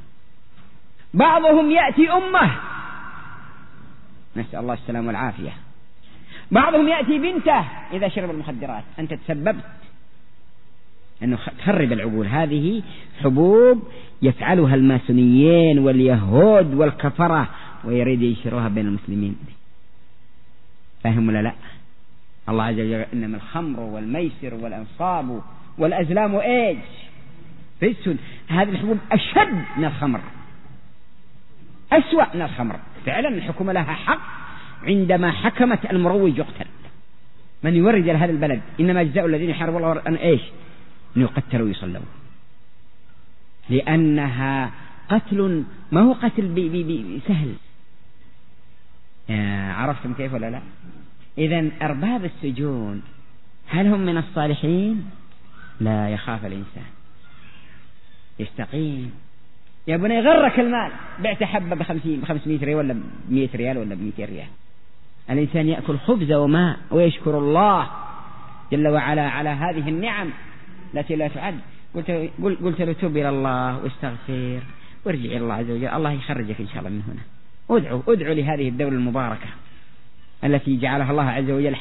بعضهم يأتي أمه، نسأل الله السلام والعافية. بعضهم يأتي بنته إذا شرب المخدرات. أنت تسببت أنه تخرب العقول. هذه حبوب يفعلها الماسونيين واليهود والكفرة ويريد ينشروها بين المسلمين. فاهم ولا لا؟ الله عز وجل إنما الخمر والميسر والأنصاب والأزلام إيش؟ رجس. هذه الحبوب أشد من الخمر، أسوأ من الخمر. فعلا الحكومة لها حق عندما حكمت المروج يقتل. من يورد إلى هذا البلد إنما جزاء الذين يحاربون الله أن إيش؟ أن يقتلوا ويصلوا، لأنها قتل ما هو قتل سهل. عرفتم كيف ولا لا؟ إذن أرباب السجون هل هم من الصالحين؟ لا، يخاف الإنسان يستقيم. يا بني غرك المال، بعت حبة ب500 ريال ولا 100 ريال ولا 200 ريال. الإنسان يأكل خبز وماء ويشكر الله جل وعلا على هذه النعم التي لا تعد. قلت له توب إلى الله واستغفر وارجع إلى الله عز وجل، الله يخرجك إن شاء الله من هنا. ادعو لهذه الدولة المباركة التي جعلها الله عز وجل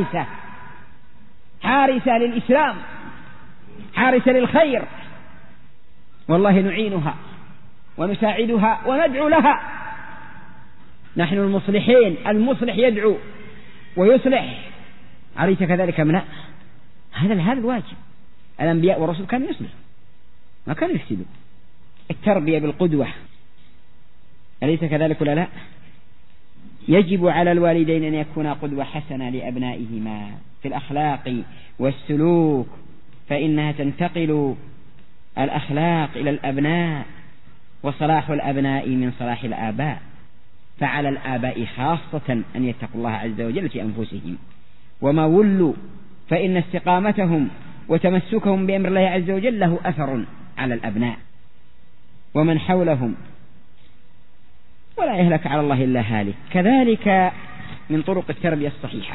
حارسة للإسلام، حارسة للخير. والله نعينها ونساعدها وندعو لها. نحن المصلحين، المصلح يدعو ويصلح. أليس كذلك أم لا؟ هذا الواجب. الأنبياء والرسل كانوا يصلحوا ما كانوا يفسدوا. التربية بالقدوة، أليس كذلك ولا لا؟ يجب على الوالدين أن يكونا قدوة حسنة لأبنائهما في الأخلاق والسلوك، فإنها تنتقل الأخلاق إلى الأبناء، وصلاح الأبناء من صلاح الآباء. فعلى الآباء خاصة أن يتقوا الله عز وجل في أنفسهم وما ولوا، فإن استقامتهم وتمسكهم بأمر الله عز وجل له أثر على الأبناء ومن حولهم، ولا يهلك على الله إلا هالك. كذلك من طرق التربية الصحيحة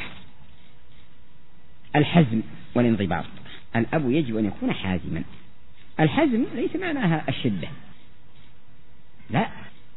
الحزم والانضباط. الأب يجب أن يكون حازما. الحزم ليس معناها الشدة، لا،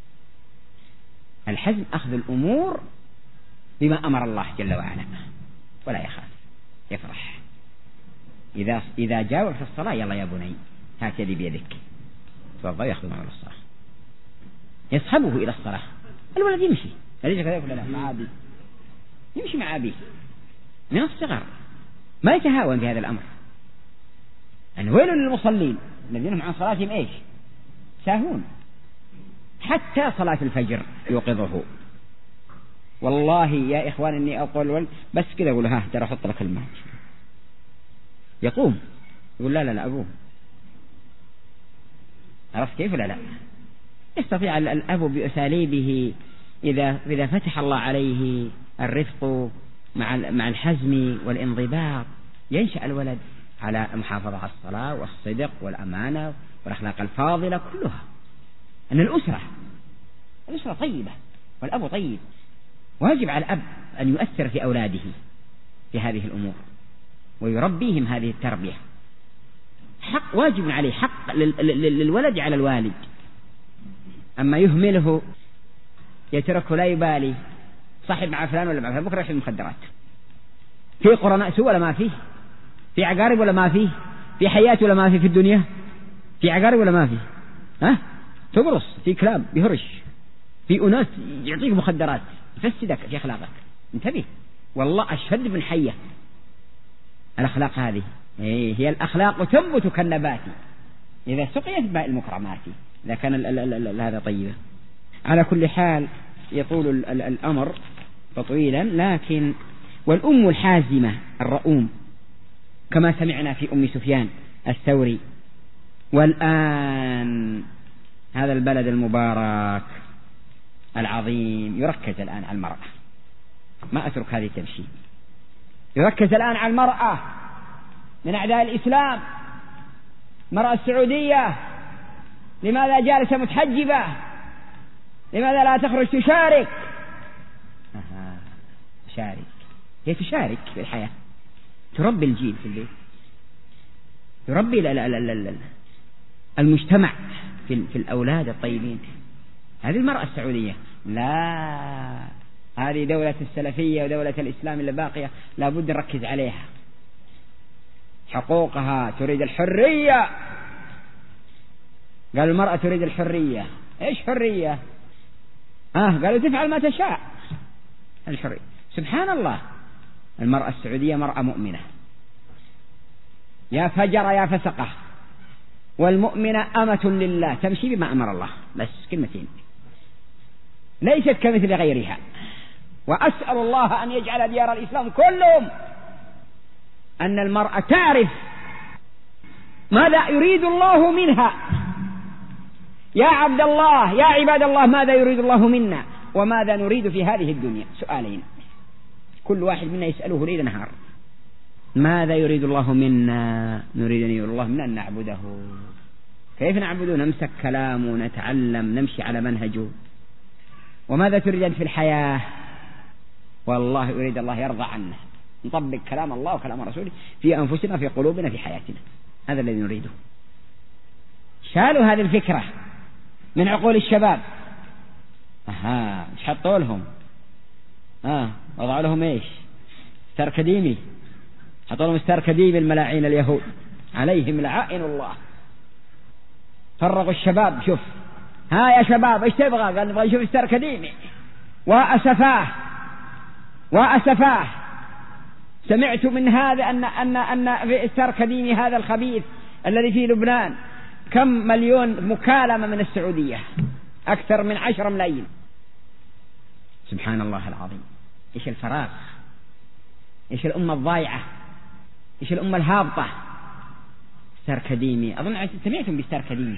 الحزم أخذ الأمور بما أمر الله جل وعلا ولا يخاف، يفرح. إذا جاوب في الصلاة يلا يا بني هات يدي بيدك، تفضل يأخذ معه الصلاة، يصحبه إلى الصلاة. الولد يمشي، أليس كذلك ولا لا؟ مع أبيه، يمشي مع أبيه من الصغر، ما يتهاون في هذا الأمر. أن ويل للمصلين الذين هم عن صلاتهم إيش؟ ساهون. حتى صلاة الفجر يوقظه. والله يا إخوان إني أقول بس كذا أقول ها ترى حط لك الماء، يقوم يقول لا أبوه. عرفت كيف ولا لا؟ يستطيع الأب بأساليبه إذا فتح الله عليه الرفق مع الحزم والانضباط، ينشأ الولد على المحافظة على الصلاة والصدق والأمانة والأخلاق الفاضلة كلها. أن الأسرة طيبة والأب طيب. واجب على الأب أن يؤثر في أولاده في هذه الأمور ويربيهم هذه التربية. حق واجب عليه، حق للولد على الوالد. أما يهمله يتركه لا يبالي، صاحب مع فلان ولا مع فلان، بكرة يشرب المخدرات. في قرناء سوء ولا ما فيه؟ في عقارب ولا ما فيه؟ في حياة ولا ما فيه في الدنيا؟ في عقارب ولا ما فيه؟ ها؟ تقرص في كلام يهرش، في أناس يعطيك مخدرات يفسدك في أخلاقك. انتبه، والله أشهد من حية. الأخلاق هذه هي الأخلاق تنبت كالنبات إذا سقيت باء المكرمات، إذا كان هذا طيبة. على كل حال يطول الأمر تطويلا، لكن والأم الحازمة الرؤوم كما سمعنا في أم سفيان الثوري. والآن هذا البلد المبارك العظيم يركز الآن على المرأة، ما أترك هذه تمشي، يركز الآن على المرأة من أعداء الإسلام. المرأة السعودية لماذا جالسة متحجبة؟ لماذا لا تخرج تشارك؟ تشارك، هي تشارك في الحياة، تربي الجيل في البيت، تربي المجتمع في الأولاد الطيبين. هذه المرأة السعودية. لا، هذه دولة السلفية ودولة الإسلام اللي باقية لابد نركز عليها. حقوقها، تريد الحرية. قال المرأة تريد الحرية. إيش حرية؟ قالوا تفعل ما تشاء. الحرية، سبحان الله. المرأة السعودية مرأة مؤمنة، يا فجر يا فسقة، والمؤمنة أمة لله تمشي بما أمر الله. بس كلمتين، ليست كمثل غيرها. وأسأل الله أن يجعل ديار الإسلام كلهم أن المرأة تعرف ماذا يريد الله منها. يا عبد الله، يا عباد الله، ماذا يريد الله منا وماذا نريد في هذه الدنيا؟ سؤالين كل واحد منا يسأله ليل نهار. ماذا يريد الله منا؟ نريد أن يريد الله منا أن نعبده. كيف نعبده؟ نمسك كلامه، نتعلم، نمشي على منهجه. وماذا تريد أنت في الحياة؟ والله يريد الله يرضى عنا، نطبق كلام الله وكلام رسوله في أنفسنا، في قلوبنا، في حياتنا. هذا الذي نريده. شالوا هذه الفكرة من عقول الشباب. ايش حطوا لهم؟ وضعوا لهم ايش؟ ستار أكاديمي. حطوا لهم ستار أكاديمي الملاعين اليهود عليهم لعائن الله. فرغوا الشباب. شوف، يا شباب ايش تبغى؟ قال نبغى نشوف ستار أكاديمي. وأسفاه سمعت من هذا أن في ستار أكاديمي هذا الخبيث الذي في لبنان كم مليون مكالمة من السعودية، أكثر من 10 ملايين. سبحان الله العظيم. إيش الفراغ، إيش الأمة الضائعة، إيش الأمة الهابطة. ستار أكاديمي، أظن سمعتم بستار أكاديمي.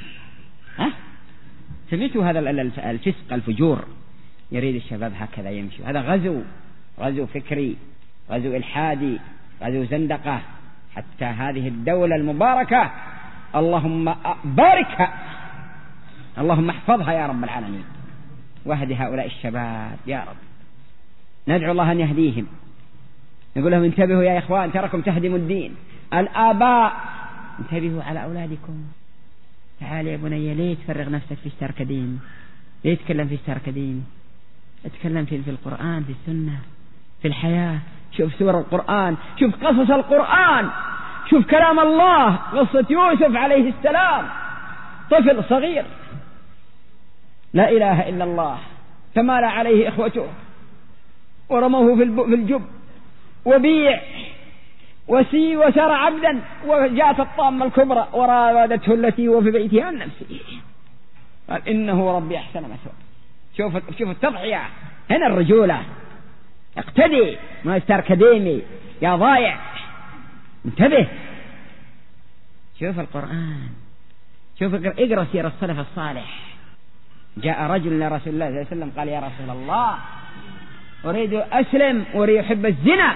سمعتوا هذا الفسق الفجور؟ يريد الشباب هكذا يمشي. هذا غزو فكري، غزو إلحادي، غزو زندقة. حتى هذه الدولة المباركة اللهم باركها، اللهم احفظها يا رب العالمين، واهد هؤلاء الشباب يا رب. ندعو الله أن يهديهم، نقول لهم انتبهوا يا إخوان، تراكم تهدموا الدين. الآباء انتبهوا على أولادكم. تعال يا بني، ليه تفرغ نفسك في ستار أكاديمي؟ ليه تتكلم في ستار أكاديمي؟ اتكلم في القرآن، في السنة، في الحياة. شوف سور القرآن، شوف قصص القرآن، شوف كلام الله. قصة يوسف عليه السلام، طفل صغير لا إله إلا الله، تمالى عليه إخوته ورموه في الجب وبيع وسار عبدا، وجاءت الطامة الكبرى وراودته التي هو في بيتها عن نفسه، قال إنه ربي أحسن مثواي. شوف التضحية هنا، الرجولة. اقتدي، ما ستار أكاديمي يا ضايع، انتبه. شوف القرآن، شوف اقرأ سير السلف الصالح. جاء رجل إلى رسول الله صلى الله عليه وسلم قال يا رسول الله أريد أسلم، أريد أحب الزنا.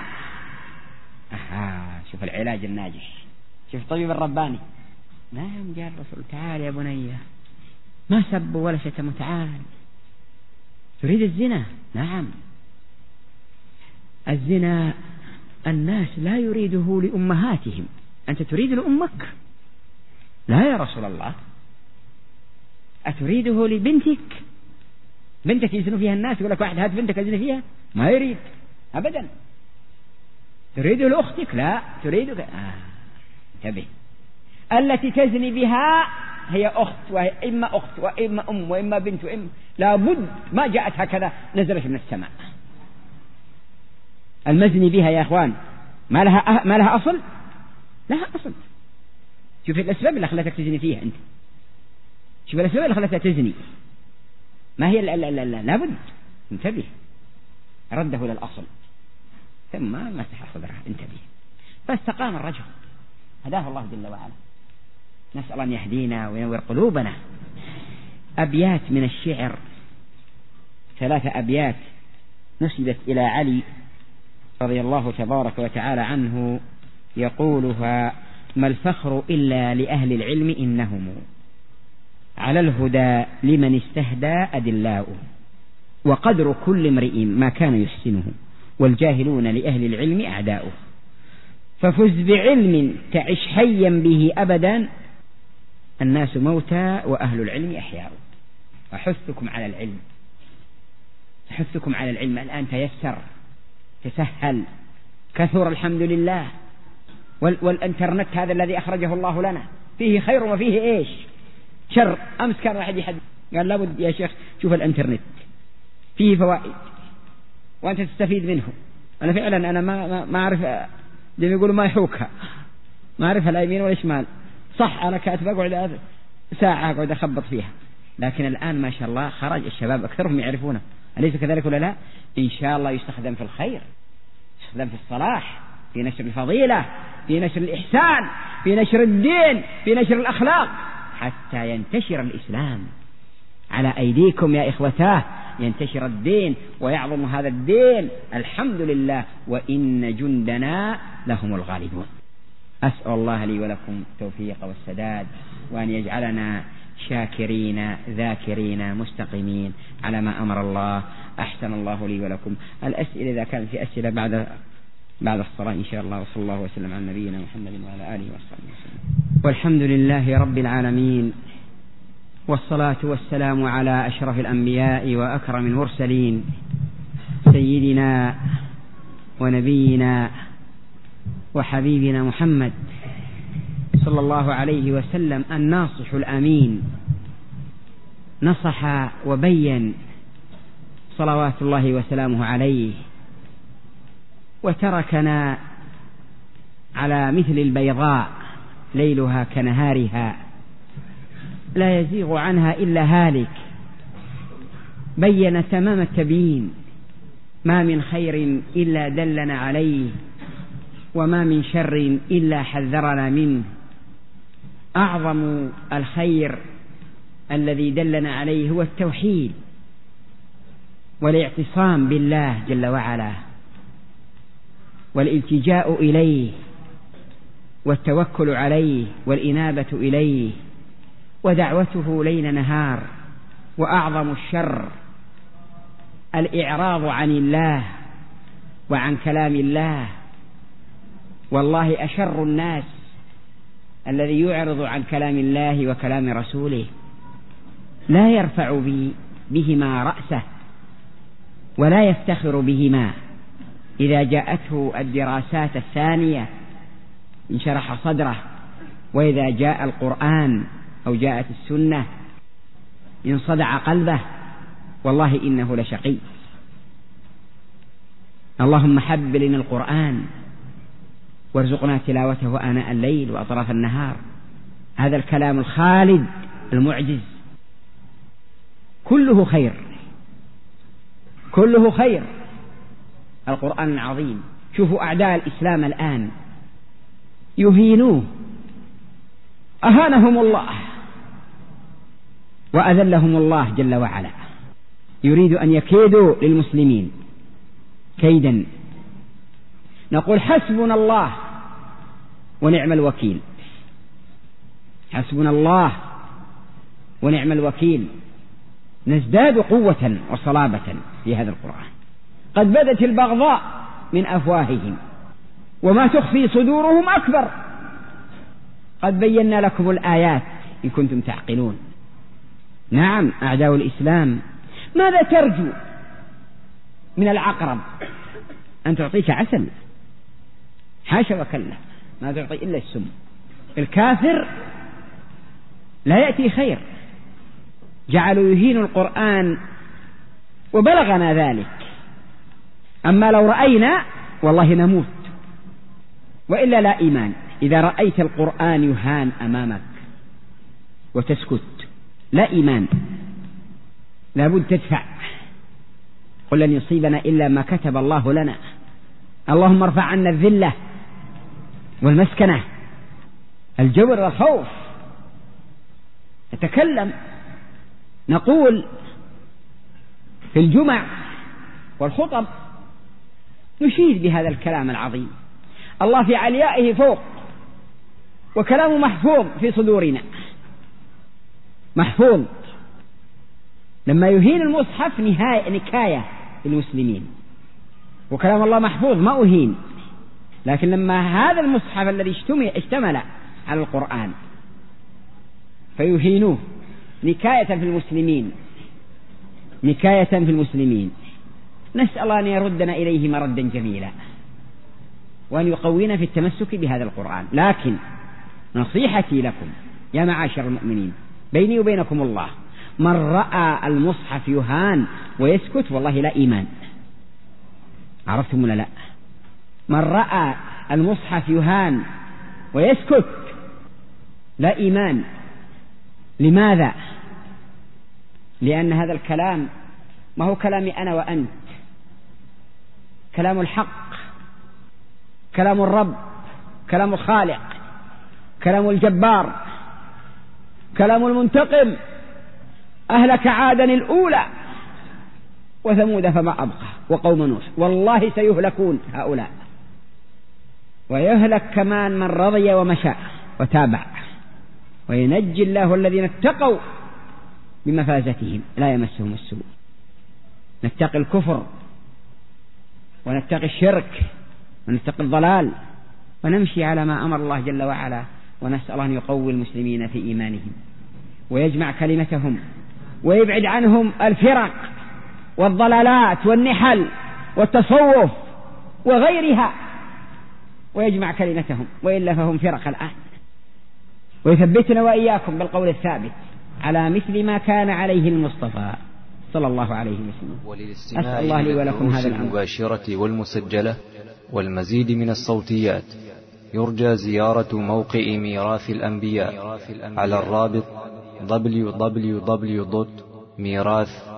شوف العلاج الناجح، شوف الطبيب الرباني. نعم، جاء الرسول تعال يا بني، ما سب ولا شتم، تعال. تريد الزنا؟ نعم. الزنا الناس لا يريده لأمهاتهم، أنت تريد لأمك؟ لا يا رسول الله. أتريده لبنتك؟ بنتك يزنوا فيها الناس، يقول لك واحد هات بنتك أزني فيها، ما يريد أبدا. تريده لأختك؟ لا، تريدك. انتبه، التي تزني بها هي أخت، وهي إما أخت وإما أم وإما بنت وإما، لابد ما جاءت هكذا نزلت من السماء. المزني بها يا أخوان ما لها أصل؟ لها أصل. شوف الأسباب اللي خلتك تزني فيها أنت، شوف الأسباب اللي خلتها تزني، ما هي لا لابد. انتبه، رده للأصل ثم مسح صدرها. انتبه. فاستقام الرجل هداه الله جل وعلا. نسأل أن يهدينا وينور قلوبنا. أبيات من الشعر، 3 أبيات نسبت إلى علي رضي الله تبارك وتعالى عنه، يقولها: ما الفخر إلا لأهل العلم إنهم على الهدى لمن استهدى أدلاء، وقدر كل امرئ ما كان يحسنه، والجاهلون لأهل العلم أعداؤه، ففز بعلم تعش حيا به أبدا، الناس موتى وأهل العلم أحياء. أحثكم على العلم، أحثكم على العلم. الآن تيسر، تسهل، كثر الحمد لله. والإنترنت هذا الذي أخرجه الله لنا فيه خير وفيه إيش شر. أمس كان واحد يحد قال لابد يا شيخ شوف الإنترنت فيه فوائد وأنت تستفيد منه. أنا فعلا أنا ما أعرف، دم يقولوا ما يحوكها، ما أعرفها لا يمين ولا شمال. صح أنا كاتب أقعد ساعة أقعد أخبط فيها، لكن الآن ما شاء الله خرج الشباب أكثرهم يعرفونه، أليس كذلك ولا لا؟ إن شاء الله يستخدم في الخير، يستخدم في الصلاح، في نشر الفضيلة، في نشر الإحسان، في نشر الدين، في نشر الأخلاق، حتى ينتشر الإسلام على أيديكم يا إخوتاه، ينتشر الدين ويعظم هذا الدين. الحمد لله، وإن جندنا لهم الغالبون. أسأل الله لي ولكم التوفيق والسداد، وأن يجعلنا شاكرين ذاكرين مستقيمين على ما أمر الله. أحسن الله لي ولكم. الأسئلة إذا كانت في أسئلة بعد الصلاة إن شاء الله. وصلى الله وسلم على نبينا محمد وعلى آله وصحبه وسلم. والحمد لله رب العالمين، والصلاة والسلام على أشرف الأنبياء وأكرم المرسلين، سيدنا ونبينا وحبيبنا محمد صلى الله عليه وسلم، الناصح الأمين، نصح وبين صلوات الله وسلامه عليه، وتركنا على مثل البيضاء ليلها كنهارها لا يزيغ عنها إلا هالك. بين تمام التبيين، ما من خير إلا دلنا عليه، وما من شر إلا حذرنا منه. أعظم الخير الذي دلنا عليه هو التوحيد والاعتصام بالله جل وعلا، والالتجاء إليه والتوكل عليه والإنابة إليه، ودعوته ليل نهار. وأعظم الشر الإعراض عن الله وعن كلام الله. والله أشر الناس الذي يعرض عن كلام الله وكلام رسوله، لا يرفع بهما رأسه ولا يفتخر بهما. إذا جاءته الدراسات الثانية انشرح صدره، وإذا جاء القرآن أو جاءت السنة انصدع قلبه. والله إنه لشقي. اللهم حبب لنا القرآن وارزقنا تلاوته آناء الليل وأطراف النهار. هذا الكلام الخالد المعجز كله خير، كله خير. القرآن العظيم. شوفوا أعداء الإسلام الآن يهينوه، أهانهم الله وأذلهم الله جل وعلا. يريد أن يكيدوا للمسلمين كيدا. نقول حسبنا الله ونعم الوكيل، حسبنا الله ونعم الوكيل. نزداد قوة وصلابة في هذا القرآن. قد بدت البغضاء من أفواههم وما تخفي صدورهم أكبر. قد بينا لكم الآيات إن كنتم تعقلون. نعم، أعداء الإسلام. ماذا ترجو من العقرب؟ أن تعطيك عسل؟ حاشا وكلا، ما تعطي إلا السم. الكافر لا يأتي خير. جعلوا يهينوا القرآن وبلغنا ذلك. أما لو رأينا والله نموت، وإلا لا إيمان. إذا رأيت القرآن يهان أمامك وتسكت لا إيمان، لابد تدفع. قل لن يصيبنا إلا ما كتب الله لنا. اللهم ارفع عنا الذلة والمسكنة، الجبر والخوف. نتكلم نقول في الجمع والخطب نشيد بهذا الكلام العظيم. الله في عليائه فوق، وكلامه محفوظ في صدورنا، محفوظ. لما يهين المصحف نكاية للمسلمين، وكلام الله محفوظ ما أهين. لكن لما هذا المصحف الذي اشتمل على القرآن فيهينوه نكاية في المسلمين، نكاية في المسلمين، نسأل الله أن يردنا إليه مردا جميلا، وأن يقوينا في التمسك بهذا القرآن. لكن نصيحتي لكم يا معاشر المؤمنين بيني وبينكم الله، من رأى المصحف يهان ويسكت والله لا إيمان. عرفتم ولا لا؟ من رأى المصحف يهان ويسكت لا إيمان. لماذا؟ لأن هذا الكلام ما هو كلامي أنا وأنت، كلام الحق، كلام الرب، كلام الخالق، كلام الجبار، كلام المنتقم. أهلك عادا الأولى وثمود فما أبقى وقوم نوح، والله سيهلكون هؤلاء، ويهلك كمان من رضي ومشى وتابع، وينجي الله الذين اتقوا بمفازتهم لا يمسهم السوء. نتقي الكفر ونتقي الشرك ونتقي الضلال، ونمشي على ما أمر الله جل وعلا، ونسأل أن يقوي المسلمين في إيمانهم ويجمع كلمتهم ويبعد عنهم الفرق والضلالات والنحل والتصوف وغيرها، ويجمع كلمتهم، وإلا فهم فرق الآن. ويثبتنا وإياكم بالقول الثابت على مثل ما كان عليه المصطفى صلى الله عليه وسلم. أسأل الله لي ولكم هذا الأمر المباشرة والمسجلة والمزيد من الصوتيات يرجى زيارة موقع ميراث الأنبياء على الرابط www.mirath